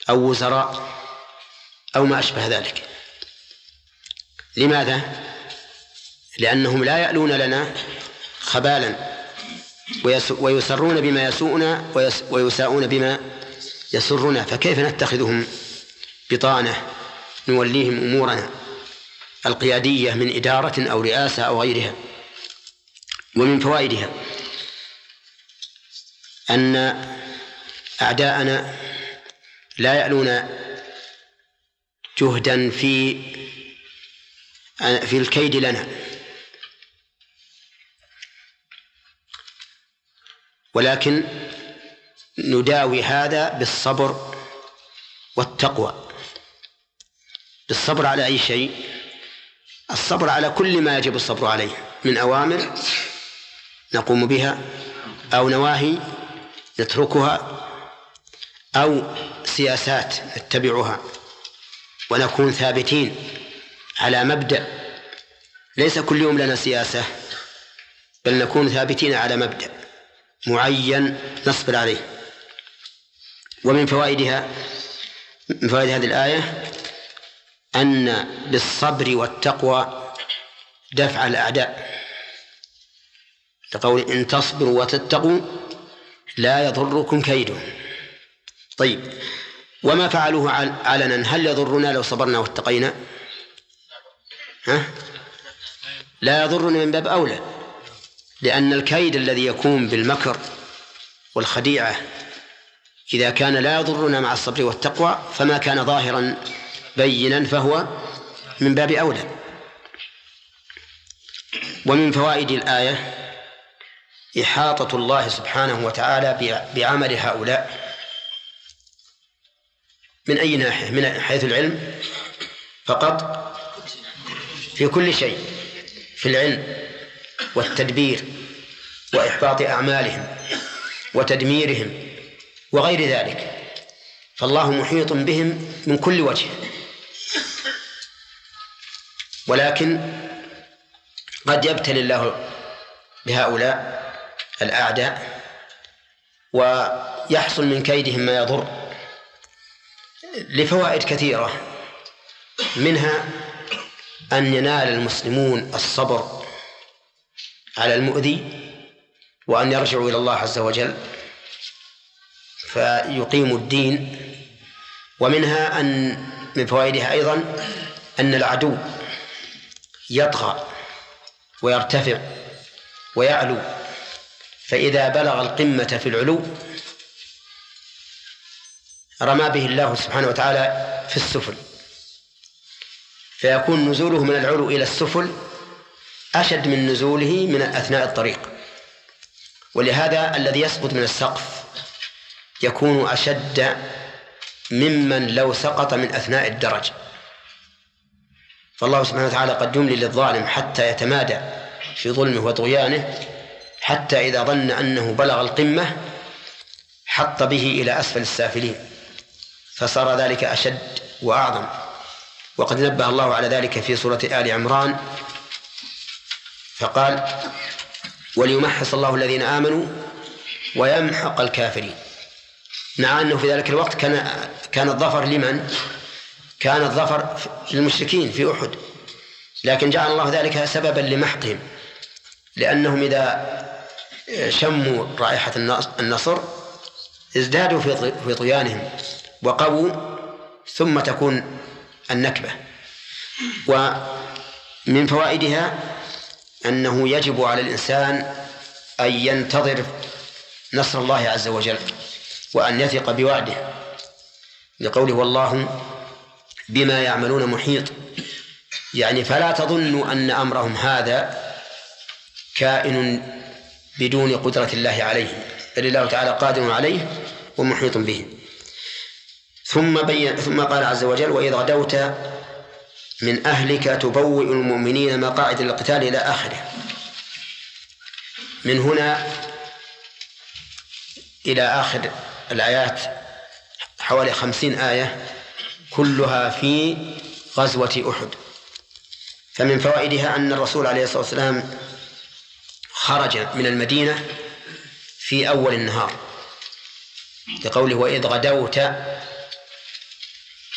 أو وزراء أو ما أشبه ذلك. لماذا؟ لأنهم لا يألون لنا خبالا ويسرون بما يسوءنا ويساءون بما يسرنا، فكيف نتخذهم بطانة نوليهم أمورنا القيادية من إدارة أو رئاسة أو غيرها. ومن فوائدها أن أعداءنا لا يألون جهدا في الكيد لنا، ولكن نداوي هذا بالصبر والتقوى. بالصبر على أي شيء؟ الصبر على كل ما يجب الصبر عليه من أوامر نقوم بها أو نواهي نتركها أو سياسات نتبعها، ونكون ثابتين على مبدأ. ليس كل يوم لنا سياسة، بل نكون ثابتين على مبدأ معين نصبر عليه. ومن فوائد هذه الآية أن بالصبر والتقوى دفع الأعداء، تقول إن تصبروا وتتقوا لا يضركم كيدهم. طيب، وما فعلوه علنا هل يضرنا لو صبرنا واتقينا؟ لا يضرنا من باب أولى، لأن الكيد الذي يكون بالمكر والخديعة إذا كان لا يضرنا مع الصبر والتقوى، فما كان ظاهرا بينا فهو من باب أولى. ومن فوائد الآية إحاطة الله سبحانه وتعالى بعمل هؤلاء من أي ناحية؟ من حيث العلم فقط؟ في كل شيء، في العلم والتدبير وإحباط أعمالهم وتدميرهم وغير ذلك، فالله محيط بهم من كل وجه. ولكن قد يبتلي الله بهؤلاء الأعداء ويحصل من كيدهم ما يضر لفوائد كثيرة، منها أن ينال المسلمون الصبر على المؤذي وأن يرجعوا إلى الله عز وجل فيقيموا الدين. ومنها من فوائدها أيضا أن العدو يطغى ويرتفع ويعلو، فإذا بلغ القمة في العلو رمى به الله سبحانه وتعالى في السفل، فيكون نزوله من العلو إلى السفل أشد من نزوله من أثناء الطريق. ولهذا الذي يسقط من السقف يكون أشد ممن لو سقط من أثناء الدرج. فالله سبحانه وتعالى قد يملي للظالم حتى يتمادى في ظلمه وطغيانه، حتى إذا ظن أنه بلغ القمة حط به إلى أسفل السافلين، فصار ذلك أشد وأعظم. وقد نبه الله على ذلك في سورة آل عمران فقال وليمحص الله الذين آمنوا ويمحق الكافرين، مع أنه في ذلك الوقت كان الظفر لمن؟ كان الظفر للمشركين في أحد، لكن جعل الله ذلك سببا لمحقهم، لأنهم إذا شموا رائحة النصر ازدادوا في طغيانهم وقووا، ثم تكون النكبة. ومن فوائدها أنه يجب على الإنسان أن ينتظر نصر الله عز وجل وأن يثق بوعده، لقوله والله بما يعملون محيط، يعني فلا تظنوا أن أمرهم هذا كائن بدون قدرة الله عليه، بل الله تعالى قادر عليه ومحيط به. ثم قال عز وجل وإذ غدوت من أهلك تبوئ المؤمنين مقاعد للقتال إلى آخره. من هنا إلى آخر الآيات حوالي 50 آية كلها في غزوة أحد. فمن فوائدها أن الرسول عليه الصلاة والسلام خرج من المدينة في أول النهار، لقوله وإذ غدوت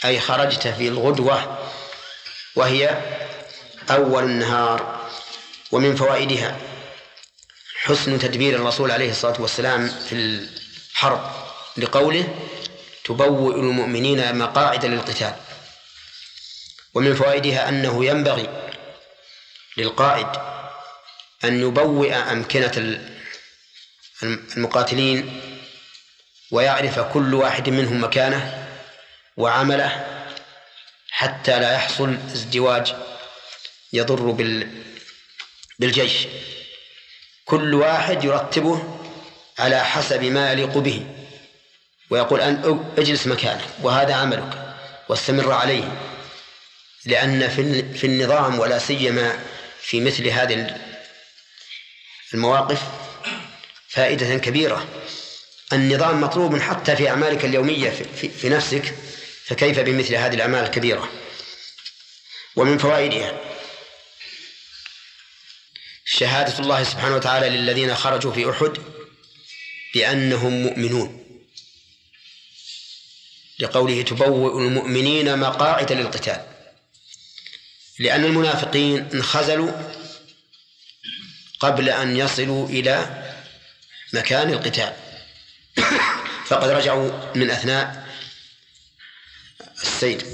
أي خرجت في الغدوة وهي أول النهار. ومن فوائدها حسن تدبير الرسول عليه الصلاة والسلام في الحرب لقوله تبوئ المؤمنين مقاعد للقتال. ومن فوائدها أنه ينبغي للقائد أن يبوئ أمكنة المقاتلين ويعرف كل واحد منهم مكانه وعمله حتى لا يحصل ازدواج يضر بالجيش. كل واحد يرتبه على حسب ما يليق به ويقول أن اجلس مكانك وهذا عملك واستمر عليه، لأن في النظام ولا سيما في مثل هذه المواقف فائدة كبيرة. النظام مطلوب حتى في أعمالك اليومية في نفسك، فكيف بمثل هذه الأعمال الكبيرة. ومن فوائدها شهادة الله سبحانه وتعالى للذين خرجوا في أحد بأنهم مؤمنون، لقوله تبوئ المؤمنين مقاعد للقتال، لأن المنافقين انخزلوا قبل أن يصلوا إلى مكان القتال فقد رجعوا من أثناء السير.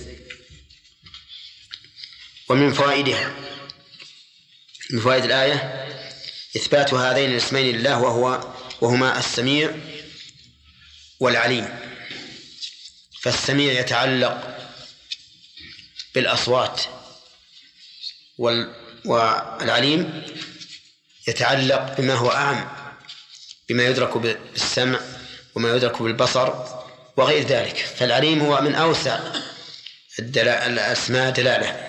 ومن فوائدها من فوائد الآية إثبات هذين الاسمين لله وهما السميع والعليم. فالسميع يتعلق بالأصوات والعليم يتعلق بما هو أعم، بما يدرك بالسمع وما يدرك بالبصر وغير ذلك. فالعليم هو من أوسع الأسماء دلالة.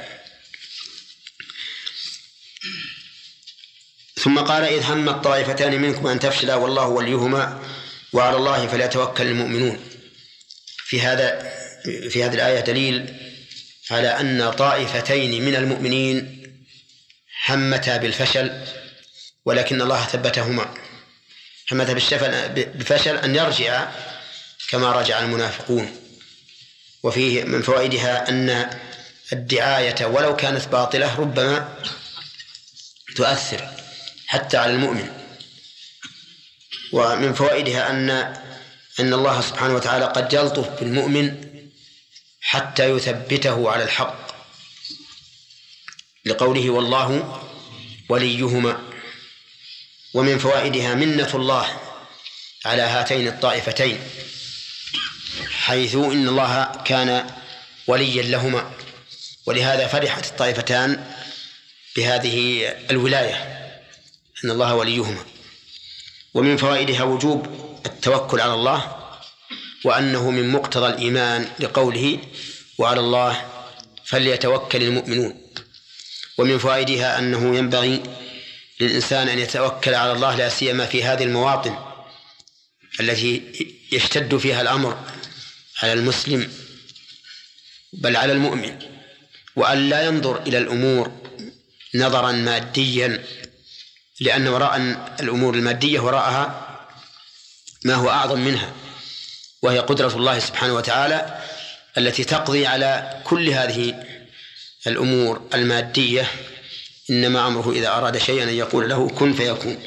ثم قال إذ هم الطائفتان منكم أن تفشلا والله وليهما وعلى الله فليتوكل المؤمنون. في هذه الآية دليل على أن طائفتين من المؤمنين همتا بالفشل ولكن الله ثبتهما. همتا بالفشل أن يرجع كما رجع المنافقون. وفيه من فوائدها أن الدعاية ولو كانت باطلة ربما تؤثر حتى على المؤمن. ومن فوائدها أن الله سبحانه وتعالى قد يلطف بالمؤمن حتى يثبته على الحق، لقوله والله وليهما. ومن فوائدها منة الله على هاتين الطائفتين، حيث إن الله كان وليا لهما، ولهذا فرحت الطائفتان بهذه الولاية أن الله وليهما. ومن فوائدها وجوب التوكل على الله وأنه من مقتضى الإيمان لقوله وعلى الله فليتوكل المؤمنون. ومن فوائدها أنه ينبغي للإنسان أن يتوكل على الله لا سيما في هذه المواطن التي يشتد فيها الأمر على المسلم بل على المؤمن، وأن لا ينظر إلى الأمور نظرا ماديا، لأن وراء الأمور المادية وراءها ما هو أعظم منها، وهي قدرة الله سبحانه وتعالى التي تقضي على كل هذه الأمور المادية. إنما أمره إذا أراد شيئا أن يقول له كن فيكون.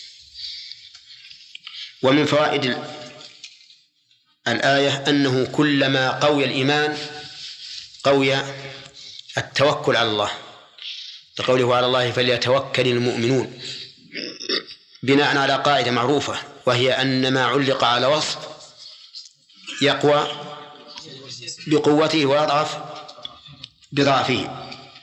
ومن فوائد الآية أنه كلما قوي الإيمان قوي التوكل على الله، لقوله على الله فليتوكل المؤمنون، بناء على قاعدة معروفة وهي أن ما علق على وصف يقوى بقوته ويضعف بضعفه.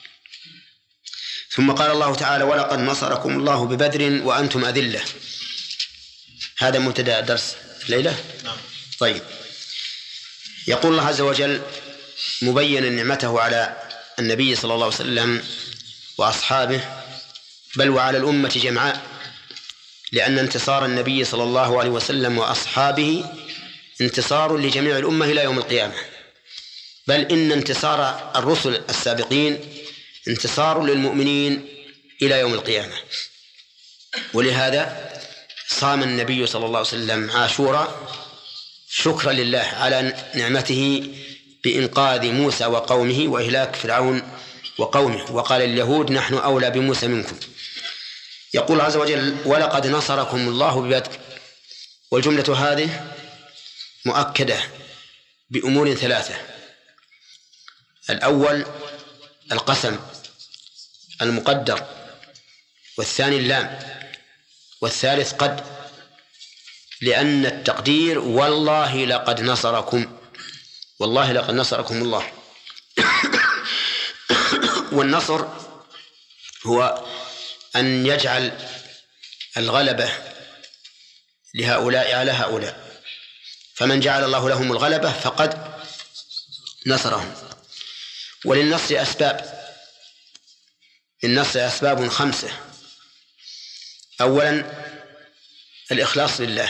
ثم قال الله تعالى ولقد نصركم الله ببدر وأنتم أذلة. هذا مبتدأ درس الليلة. طيب، يقول الله عز وجل مبينا نعمته على النبي صلى الله عليه وسلم وأصحابه بل وعلى الأمة جمعاء، لأن انتصار النبي صلى الله عليه وسلم وأصحابه انتصار لجميع الأمة إلى يوم القيامة، بل إن انتصار الرسل السابقين انتصار للمؤمنين إلى يوم القيامة. ولهذا صام النبي صلى الله عليه وسلم عاشوراء شكرا لله على نعمته بإنقاذ موسى وقومه وإهلاك فرعون وقومه، وقال اليهود نحن أولى بموسى منكم. يقول عز وجل ولقد نصركم الله ببدر، والجملة هذه مؤكدة بأمور ثلاثة: الأول القسم المقدر، والثاني اللام، والثالث قد، لأن التقدير والله لقد نصركم، والله لقد نصركم الله. والنصر هو أن يجعل الغلبة لهؤلاء على هؤلاء، فمن جعل الله لهم الغلبة فقد نصرهم. وللنصر أسباب، للنصر أسباب 5: أولا الإخلاص لله،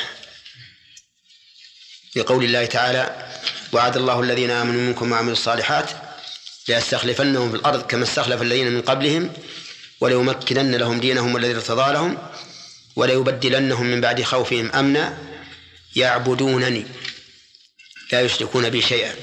بقول الله تعالى وعد الله الذين آمنوا منكم وعملوا الصالحات ليستخلفنهم في الأرض كما استخلف الذين من قبلهم وليمكنن لهم دينهم الذي ارتضى لهم وليبدلنهم من بعد خوفهم أمنا يعبدونني لا يشركون بي شيئا.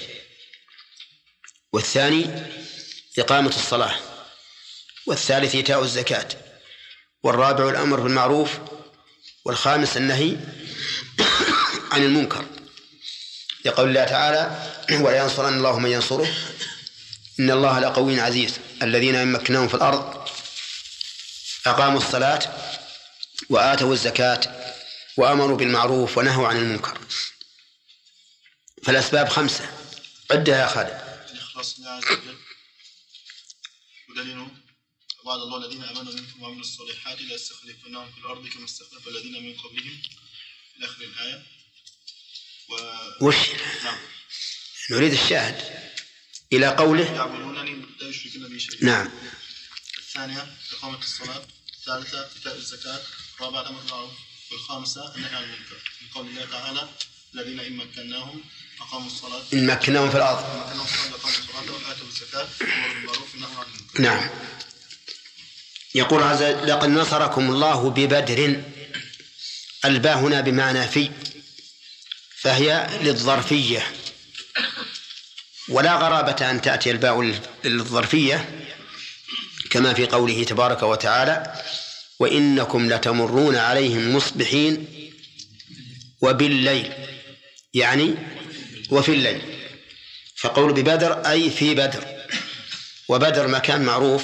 والثاني إقامة الصلاة، والثالث إيتاء الزكاة، والرابع الأمر بالمعروف، والخامس النهي عن المنكر، لقول الله تعالى ولا ينصرن الله من ينصره إن الله لقوي عزيز الذين إن مكناهم في الأرض أقاموا الصلاة وآتوا الزكاة وأمروا بالمعروف ونهوا عن المنكر. فالأسباب 5، عدها يا خالد. الإخلاص لله عز وجل، ودليله وعد الله الذين آمنوا منكم وعملوا الصالحات ليستخلفنهم في الأرض كما استخلف الذين من قبلهم إلى آخر الآية. وش؟ نعم. نريد الشاهد إلى قوله يعبدونني لا يشركون بي شيئا. نعم. الثانية إقامة الصلاة، الثالثة إيتاء الزكاة، الرابعة الأمر بالمعروف، والخامسة النهي عن المنكر، من قول الله تعالى الذين إن مكناهم أقاموا الصلاة، إن مكناهم في الأرض أقاموا الصلاة وآتوا الزكاة وأمروا بالمعروف والنهي عن المنكر. نعم. يقول عز وجل لقد نصركم الله ببدر، الباء هنا بمعنى في، فهي للظرفية، ولا غرابة أن تأتي الباء للظرفية كما في قوله تبارك وتعالى وإنكم لتمرون عليهم مصبحين وبالليل، يعني وفي الليل، فقول ببدر أي في بدر، وبدر مكان معروف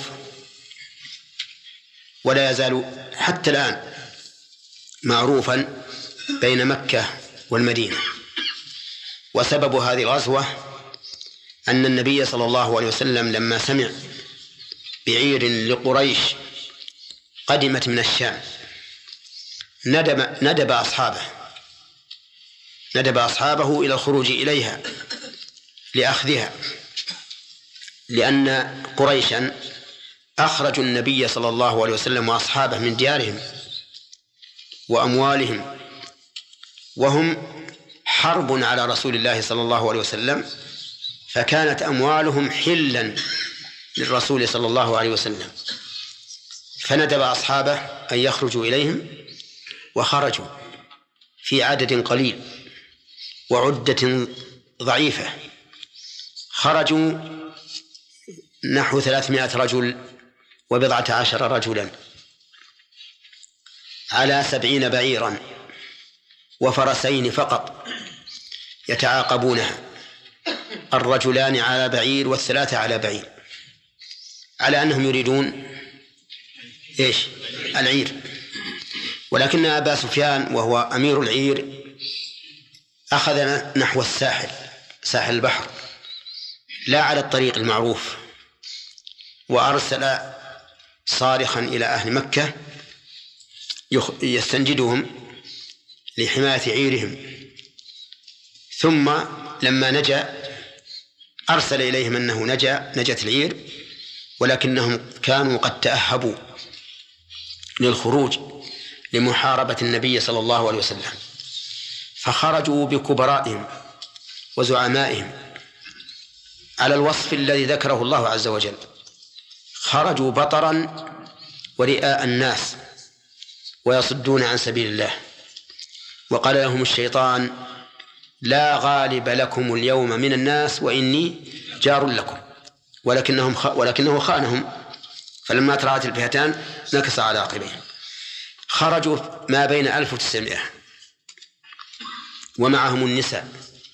ولا يزال حتى الآن معروفا بين مكة والمدينة. وسبب هذه الغزوة أن النبي صلى الله عليه وسلم لما سمع بعير لقريش قدمت من الشام ندب أصحابه إلى الخروج إليها لأخذها، لأن قريشا أخرجوا النبي صلى الله عليه وسلم وأصحابه من ديارهم وأموالهم، وهم حرب على رسول الله صلى الله عليه وسلم، فكانت أموالهم حلا للرسول صلى الله عليه وسلم، فندب أصحابه أن يخرجوا إليهم، وخرجوا في عدد قليل وعدة ضعيفة، خرجوا نحو 300 رجل و14 رجلا على 70 بعيرا وفرسين فقط يتعاقبونها، الرجلان على بعير والثلاثة على بعير، على أنهم يريدون إيش؟ العير. ولكن أبا سفيان وهو أمير العير أخذ نحو الساحل، ساحل البحر، لا على الطريق المعروف، وأرسل صارخا إلى أهل مكة يستنجدهم لحماية عيرهم، ثم لما نجا أرسل إليهم أنه نجت العير، ولكنهم كانوا قد تأهبوا للخروج لمحاربة النبي صلى الله عليه وسلم، فخرجوا بكبرائهم وزعمائهم على الوصف الذي ذكره الله عز وجل، خرجوا بطرا ورئاء الناس ويصدون عن سبيل الله. وقال لهم الشيطان لا غالب لكم اليوم من الناس وإني جار لكم، ولكنه خانهم، فلما تراءت الفئتان نكص على عقبيه. خرجوا ما بين 1900 ومعهم النساء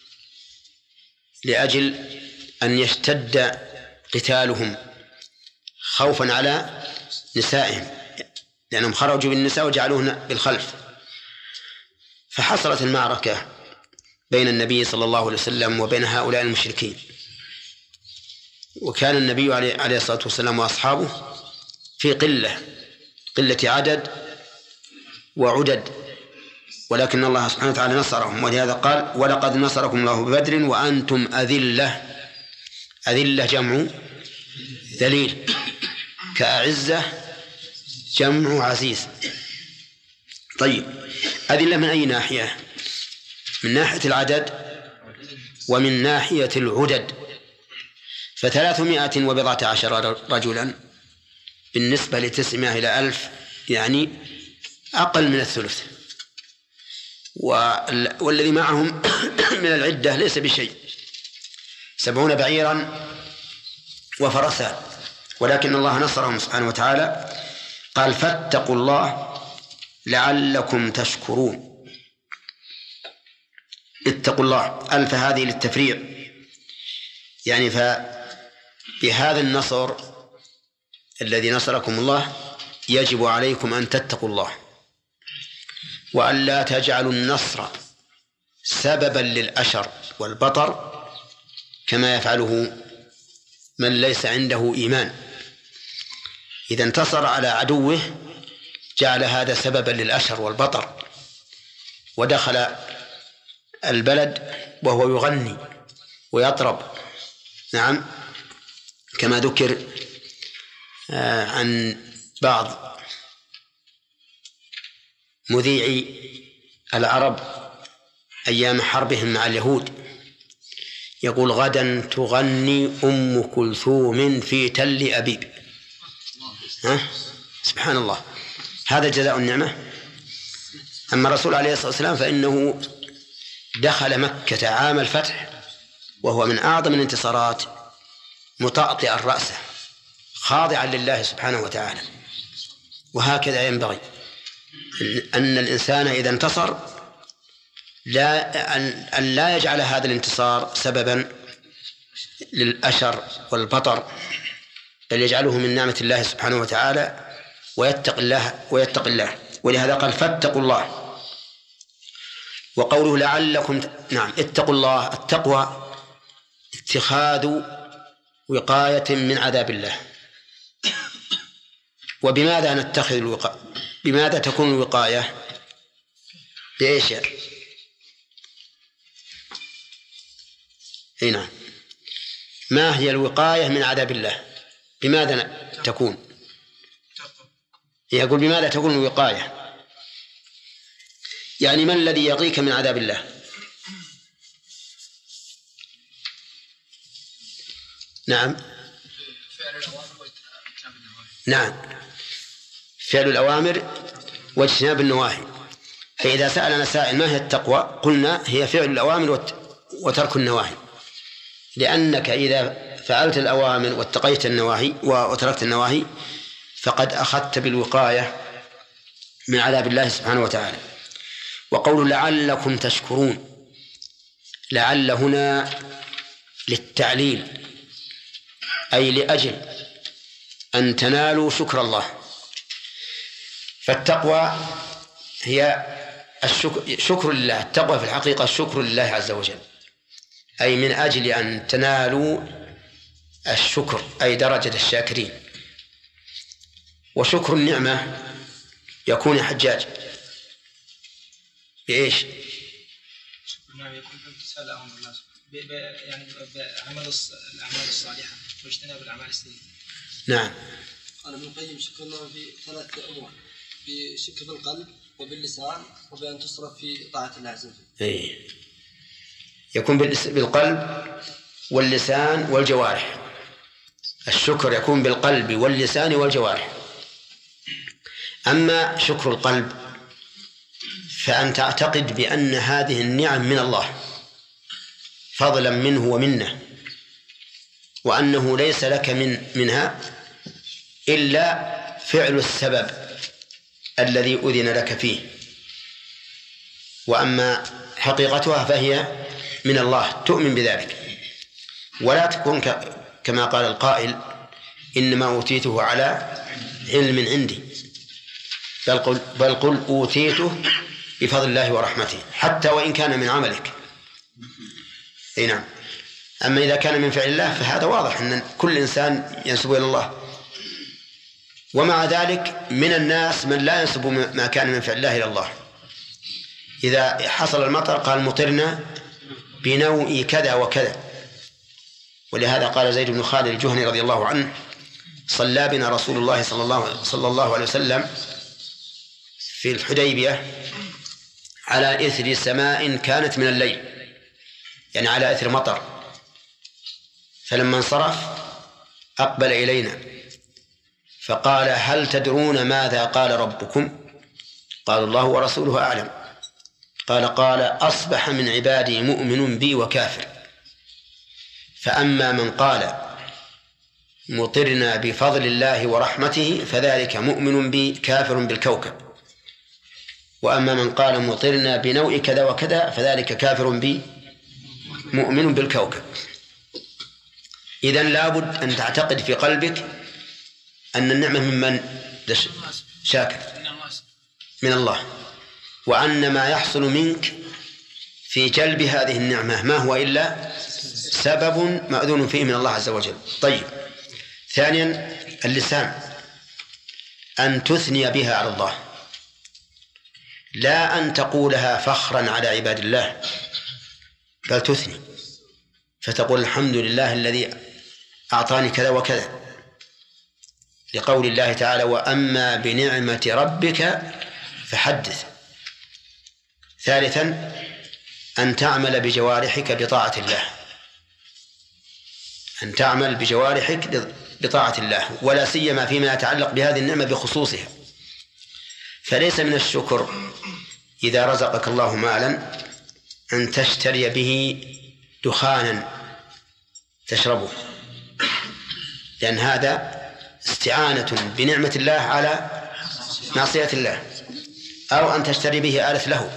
لأجل أن يشتد قتالهم خوفا على نسائهم، لأنهم خرجوا بالنساء وجعلوهن بالخلف. فحصلت المعركة بين النبي صلى الله عليه وسلم وبين هؤلاء المشركين، وكان النبي عليه الصلاة والسلام وأصحابه في قلة عدد وعدد، ولكن الله سبحانه وتعالى نصرهم، ولهذا قال ولقد نصركم الله ببدر وأنتم أذلة. أذلة جمع ذليل، كأعزة جمع عزيز. طيب، أذلة من أي ناحية؟ من ناحية العدد ومن ناحية العدد. 314 رجلا بالنسبة 900 إلى 1000 يعني أقل من الثلث، والذي معهم من العدة ليس بشيء، 70 بعيرا وفرسا، ولكن الله نصرهم سبحانه وتعالى. قال فاتقوا الله لعلكم تشكرون. اتقوا الله، ألف هذه للتفريع، يعني فبهذا النصر الذي نصركم الله يجب عليكم أن تتقوا الله، وأن لا تجعلوا النصر سببا للأشر والبطر كما يفعله من ليس عنده إيمان. إذا انتصر على عدوه جعل هذا سببا للأشر والبطر، ودخل البلد وهو يغني ويطرب. نعم، كما ذكر عن بعض مذيعي العرب أيام حربهم مع اليهود، يقول غدا تغني أم كلثوم في تل أبيب. سبحان الله، هذا جزاء النعمة. أما الرسول عليه الصلاة والسلام فإنه دخل مكة عام الفتح وهو من أعظم الانتصارات مطأطئا رأسه خاضعا لله سبحانه وتعالى. وهكذا ينبغي أن الإنسان إذا انتصر أن لا يجعل هذا الانتصار سببا للأشر والبطر، بل يجعله من نعمة الله سبحانه وتعالى ويتق الله. ولهذا قال فاتقوا الله. وقوله لعلكم نعم، اتقوا الله، التقوى اتخاذ وقاية من عذاب الله. وبماذا نتخذ الوقاية؟ بماذا تكون الوقاية؟ بإيش؟ هنا ما هي الوقاية من عذاب الله؟ بماذا تكون؟ يقول بماذا تكون الوقاية؟ يعني ما الذي يقيك من عذاب الله؟ نعم، نعم، فعل الأوامر واجتناب النواهي. فإذا سألنا سائل ما هي التقوى قلنا هي فعل الأوامر وترك النواهي، لأنك إذا فعلت الأوامر واتقيت النواهي وتركت النواهي فقد أخذت بالوقاية من عذاب الله سبحانه وتعالى. وقول لعلكم تشكرون، لعل هنا للتعليل، أي لأجل أن تنالوا شكر الله. فالتقوى هي شكر لله، التقوى في الحقيقة الشكر لله عز وجل، أي من أجل أن تنالوا الشكر، أي درجة الشاكرين. وشكر النعمة يكون يا حجاج بإيش؟ شكر النعمة يكون بامتثال أمر الله، يعني بعمل الأعمال الصالحة واجتناب الأعمال السيئة. نعم. قال ابن القيم شكر النعمة في 3 أمور: بشكر بالقلب وباللسان وبأن تصرف في طاعة الله عز وجل. يكون بالقلب واللسان والجوارح. الشكر يكون بالقلب واللسان والجوارح. أما شكر القلب فأن تعتقد بأن هذه النعم من الله فضلا منه ومنه، وأنه ليس لك منها إلا فعل السبب الذي أذن لك فيه، وأما حقيقتها فهي من الله، تؤمن بذلك. ولا تكون كما قال القائل إنما أوتيته على علم عندي، بل قل أوتيته بفضل الله ورحمته، حتى وإن كان من عملك. أي نعم. أما إذا كان من فعل الله فهذا واضح أن كل إنسان ينسب إلى الله. ومع ذلك من الناس من لا ينسب ما كان من فعل الله إلى الله. إذا حصل المطر قال مطرنا بنوء كذا وكذا. ولهذا قال زيد بن خالد الجهني رضي الله عنه: صلى بنا رسول الله صلى الله عليه وسلم في الحديبية على إثر سماء كانت من الليل، يعني على إثر مطر. فلما انصرف أقبل إلينا فقال: هل تدرون ماذا قال ربكم؟ قال: الله ورسوله أعلم. قال: أصبح من عبادي مؤمن بي وكافر، فأما من قال مطرنا بفضل الله ورحمته فذلك مؤمن بي كافر بالكوكب، وأما من قال مطرنا بنوء كذا وكذا فذلك كافر بي مؤمن بالكوكب. إذن لابد أن تعتقد في قلبك أن النعمة ممن شاكر، من الله، وأن ما يحصل منك في جلب هذه النعمة ما هو إلا سبب مأذون فيه من الله عز وجل. طيب، ثانيا اللسان، أن تثني بها على الله، لا أن تقولها فخرا على عباد الله، بل تثني فتقول: الحمد لله الذي أعطاني كذا وكذا، لقول الله تعالى: وأما بنعمة ربك فحدث. ثالثا أن تعمل بجوارحك بطاعة الله، أن تعمل بجوارحك بطاعة الله، ولا سيما فيما يتعلق بهذه النعمة بخصوصها. فليس من الشكر إذا رزقك الله مالا أن تشتري به دخانا تشربه، لأن هذا استعانة بنعمة الله على معصية الله، أو أن تشتري به آلة له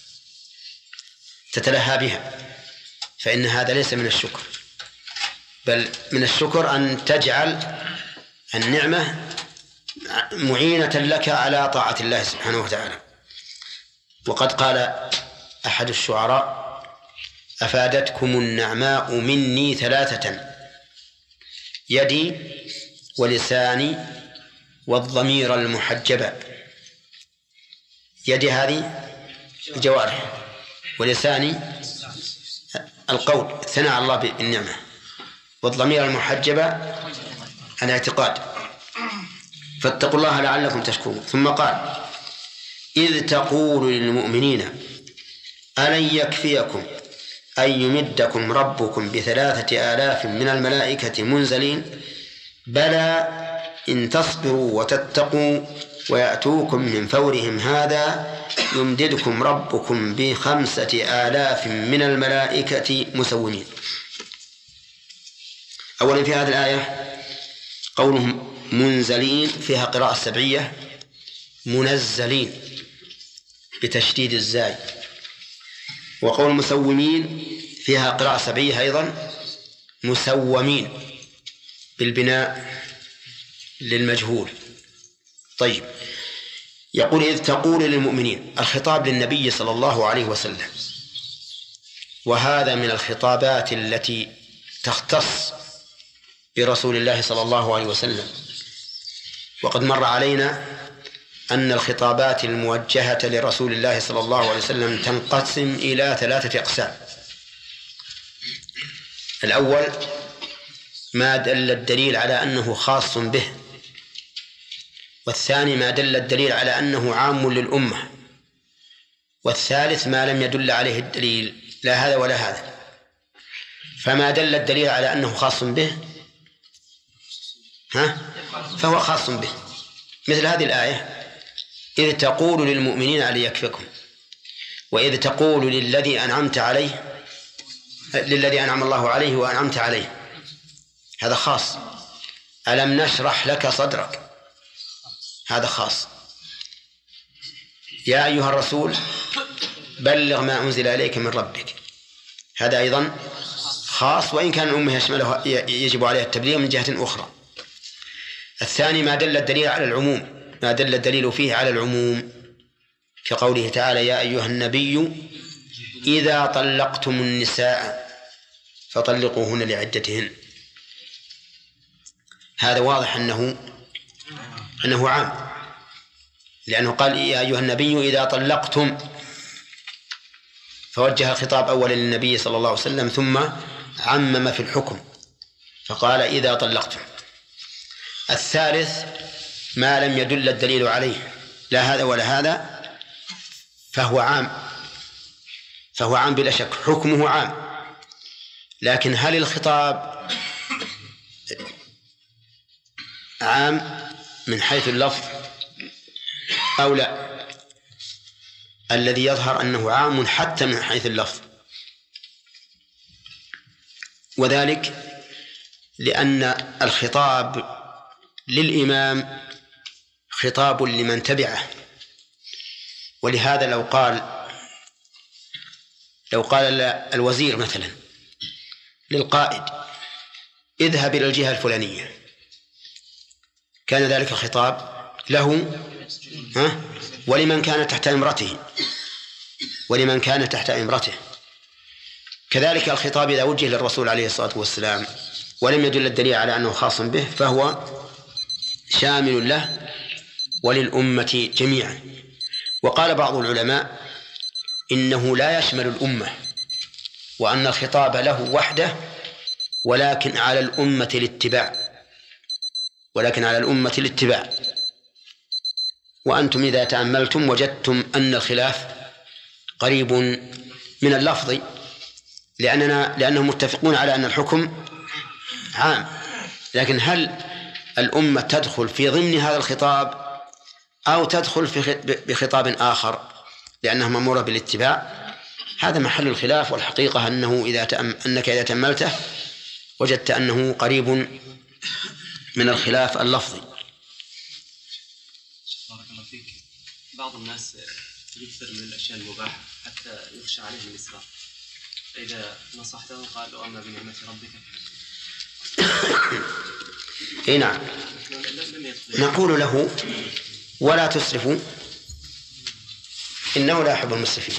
تتلهى بها، فإن هذا ليس من الشكر، بل من الشكر أن تجعل النعمة معينة لك على طاعة الله سبحانه وتعالى. وقد قال أحد الشعراء: أفادتكم النعماء مني ثلاثة: يدي ولساني والضمير المحجبة. يدي هذه الجوارح، ولساني القول الثناء على الله بالنعمة، والضمير المحجبة الاعتقاد. فاتقوا الله لعلكم تشكرون. ثم قال: إذ تقول للمؤمنين ألن يكفيكم أن يمدكم ربكم ب3,000 من الملائكة منزلين بلى إن تصبروا وتتقوا ويأتوكم من فورهم هذا يمددكم ربكم ب5,000 من الملائكة مسومين. أولا في هذه الآية قولهم منزلين فيها قراءة سبعية، منزلين بتشديد الزاي، وقول مسومين فيها قراءة سبعية أيضا، مسومين بالبناء للمجهول. طيب، يقول: إذ تقول للمؤمنين، الخطاب للنبي صلى الله عليه وسلم، وهذا من الخطابات التي تختص برسول الله صلى الله عليه وسلم. وقد مر علينا أن الخطابات الموجهة لرسول الله صلى الله عليه وسلم تنقسم إلى 3 أقسام. الأول ما دل الدليل على أنه خاص به، والثاني ما دل الدليل على أنه عام للأمة، والثالث ما لم يدل عليه الدليل، لا هذا ولا هذا. فما دل الدليل على أنه خاص به فهو خاص به، مثل هذه الآية: إذ تقول للمؤمنين ألن يكفكم، وإذ تقول للذي أنعمت عليه للذي أنعم الله عليه وأنعمت عليه، هذا خاص. ألم نشرح لك صدرك، هذا خاص. يا أيها الرسول بلغ ما أنزل إليك من ربك، هذا أيضا خاص، وإن كان الأمة يشمله يجب عليها التبليغ من جهة أخرى. الثاني ما دل الدليل على العموم، ما دل الدليل فيه على العموم، كقوله تعالى: يا أيها النبي إذا طلقتم النساء فطلقوهن لعدتهن. هذا واضح أنه عام، لأنه قال: يا أيها النبي إذا طلقتم، فوجه الخطاب أولا للنبي صلى الله عليه وسلم ثم عمم في الحكم فقال: إذا طلقتم. الثالث ما لم يدل الدليل عليه، لا هذا ولا هذا، فهو عام بلا شك، حكمه عام. لكن هل الخطاب عام من حيث اللفظ أو لا؟ الذي يظهر أنه عام حتى من حيث اللفظ، وذلك لأن الخطاب للإمام خطاب لمن تبعه. ولهذا لو قال الوزير مثلا للقائد: اذهب إلى الجهة الفلانية، كان ذلك الخطاب له ولمن كان تحت إمرته. كذلك الخطاب إذا وجه للرسول عليه الصلاة والسلام ولم يدل الدليل على أنه خاص به فهو شامل له وللأمة جميعا. وقال بعض العلماء إنه لا يشمل الأمة، وأن الخطاب له وحده، ولكن على الأمة الاتباع. وأنتم إذا تأملتم وجدتم أن الخلاف قريب من اللفظ، لأنهم متفقون على أن الحكم عام. لكن هل الأمة تدخل في ضمن هذا الخطاب أو تدخل بخطاب آخر لأنها مأمورة بالاتباع؟ هذا محل الخلاف. والحقيقة أنك إذا تأملته وجدت أنه قريب من الخلاف اللفظي. بارك الله فيك. بعض الناس يكثر من الأشياء المباحة حتى يخشى عليه الإسراف، فإذا نصحته قال: وأما بنعمة ربك إيه نعم، نقول له: ولا تسرفوا إنه لا يحب المسرفين.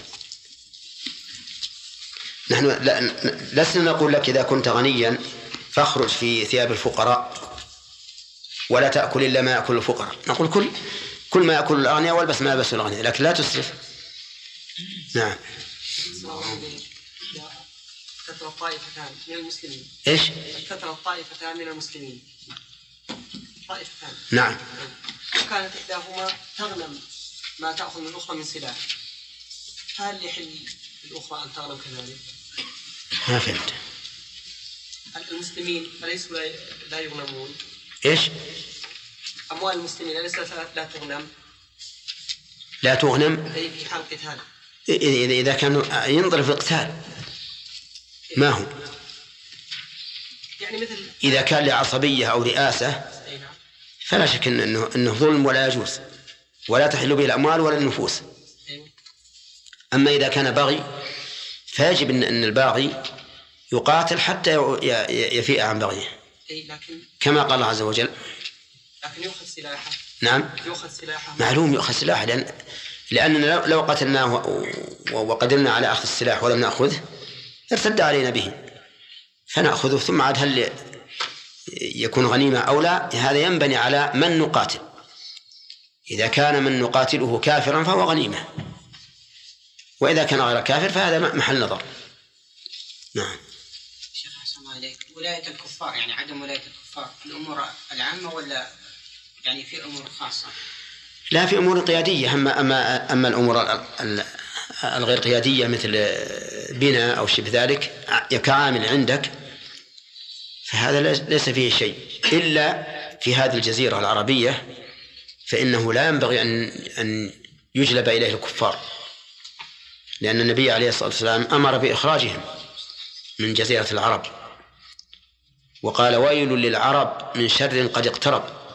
نحن لسنا نقول لك إذا كنت غنيا فاخرج في ثياب الفقراء ولا تأكل إلا ما يأكل الفقراء، نقول كل ما يأكل الأغنياء والبس ما يلبس الأغنياء، لكن لا تسرف. نعم. كثرة طائفتان من المسلمين. إيش؟ كثرة طائفتان من المسلمين. طائفتان. نعم. وكانت إحداهما تغنم ما تأخذ من الأخرى من سلاح، هل يحل الأخرى أن تغنم كذلك؟ ما فهمت. المسلمين أليسوا لا يغنمون؟ إيش؟ أموال المسلمين أليست لا تغنم؟ لا تغنم؟ أي في حال قتال. إذا كان ينظر في القتال ما هو؟ يعني مثل إذا كان لعصبية أو رئاسة فلا شك أنه ظلم ولا يجوز، ولا تحل به الأموال ولا النفوس. أما إذا كان بغي فيجب أن الباغي يقاتل حتى يفيء عن بغيه، كما قال الله عز وجل: لكن يؤخذ سلاحه. نعم، يؤخذ سلاحه. معلوم يؤخذ سلاحه، لأننا لو قتلناه وقدرنا على أخذ السلاح ولم نأخذه ارتد علينا به، فنأخذه. ثم عاد هل يكون غنيمة أو لا، هذا ينبني على من نقاتل. إذا كان من نقاتله كافرا فهو غنيمة، وإذا كان غير كافر فهذا محل نظر. نعم. شيخ أحسن الله عليك، ولاية الكفار يعني عدم ولاية الكفار في الأمور العامة ولا يعني في أمور خاصة؟ لا، في أمور قيادية. أما الأمور الغير قيادية مثل بناء أو شبه ذلك كعامل عندك فهذا ليس فيه شيء، إلا في هذه الجزيرة العربية فإنه لا ينبغي أن يجلب إليه الكفار، لأن النبي عليه الصلاة والسلام أمر بإخراجهم من جزيرة العرب، وقال ويل للعرب من شر قد اقترب.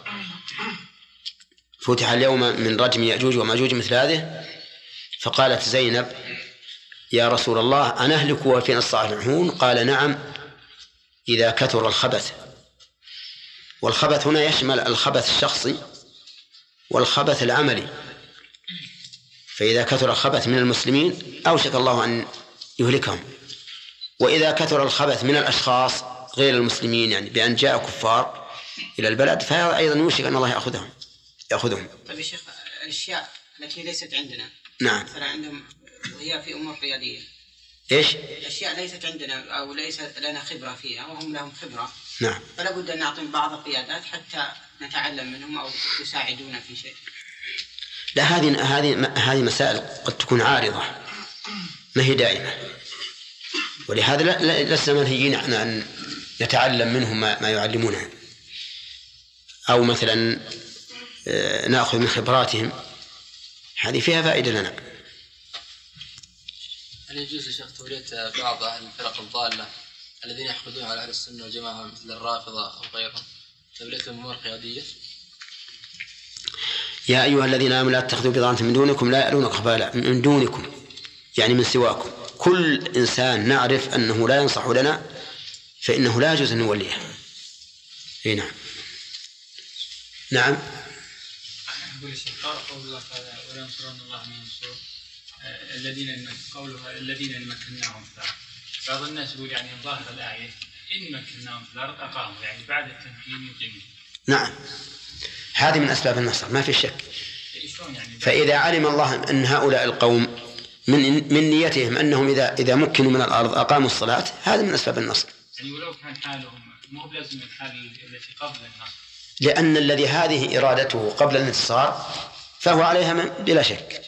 فتح اليوم من رجم يأجوج ومأجوج مثل هذه. فقالت زينب يا رسول الله أنهلك وفينا الصالحون؟ قال نعم إذا كثر الخبث. والخبث هنا يشمل الخبث الشخصي والخبث العملي، فإذا كثر الخبث من المسلمين أوشك الله أن يهلكهم، وإذا كثر الخبث من الأشخاص غير المسلمين يعني بأن جاء كفار إلى البلد فهذا أيضا يوشك أن الله يأخذهم. طيب يا شيخ الأشياء التي ليست عندنا نعم مثلا عندهم وهي في أمور قيادية إيش؟ الأشياء ليست عندنا أو ليست لنا خبرة فيها وهم لهم خبرة، نعم، فلا بد أن نعطي بعض القيادات حتى نتعلم منهم أو يساعدونا في شيء. لا، هذه مسائل قد تكون عارضة ما هي دائمة، ولهذا لسنا منهيين أن نتعلم منهم ما يعلمونه، أو مثلا نأخذ من خبراتهم، هذه فيها فائدة لنا. هل يجوز يا شيخ تولية بعض أهل الفرق الضالة الذين يحقدون على أهل السنة والجماعة مثل الرافضة أو غيرهم توليتهم أمور قيادية؟ يا أيها الذين آمنوا لا تتخذوا بضاعة من دونكم لا يألونك خبالا، من دونكم يعني من سواكم. كل إنسان نعرف أنه لا ينصح لنا فإنه لا يجوز أن نوليه. نعم نعم. أقول الشيخ قول الله تعالى ولا ينصرن الله من ينصر الذين مكناهم في الأرض. بعض الناس يقول يعني ظاهر الآية إن مكناهم في الأرض أقاموا، يعني بعد التمكين يقيمون. نعم، هذه من أسباب النصر ما في شك. فإذا علم الله أن هؤلاء القوم من نيتهم أنهم إذا مكنوا من الأرض أقاموا الصلاة، هذا من أسباب النصر. يعني ولو كان حالهم مو بلازم الحال التي قبل النصر، لأن الذي هذه إرادته قبل الانتصار فهو عليها بلا شك.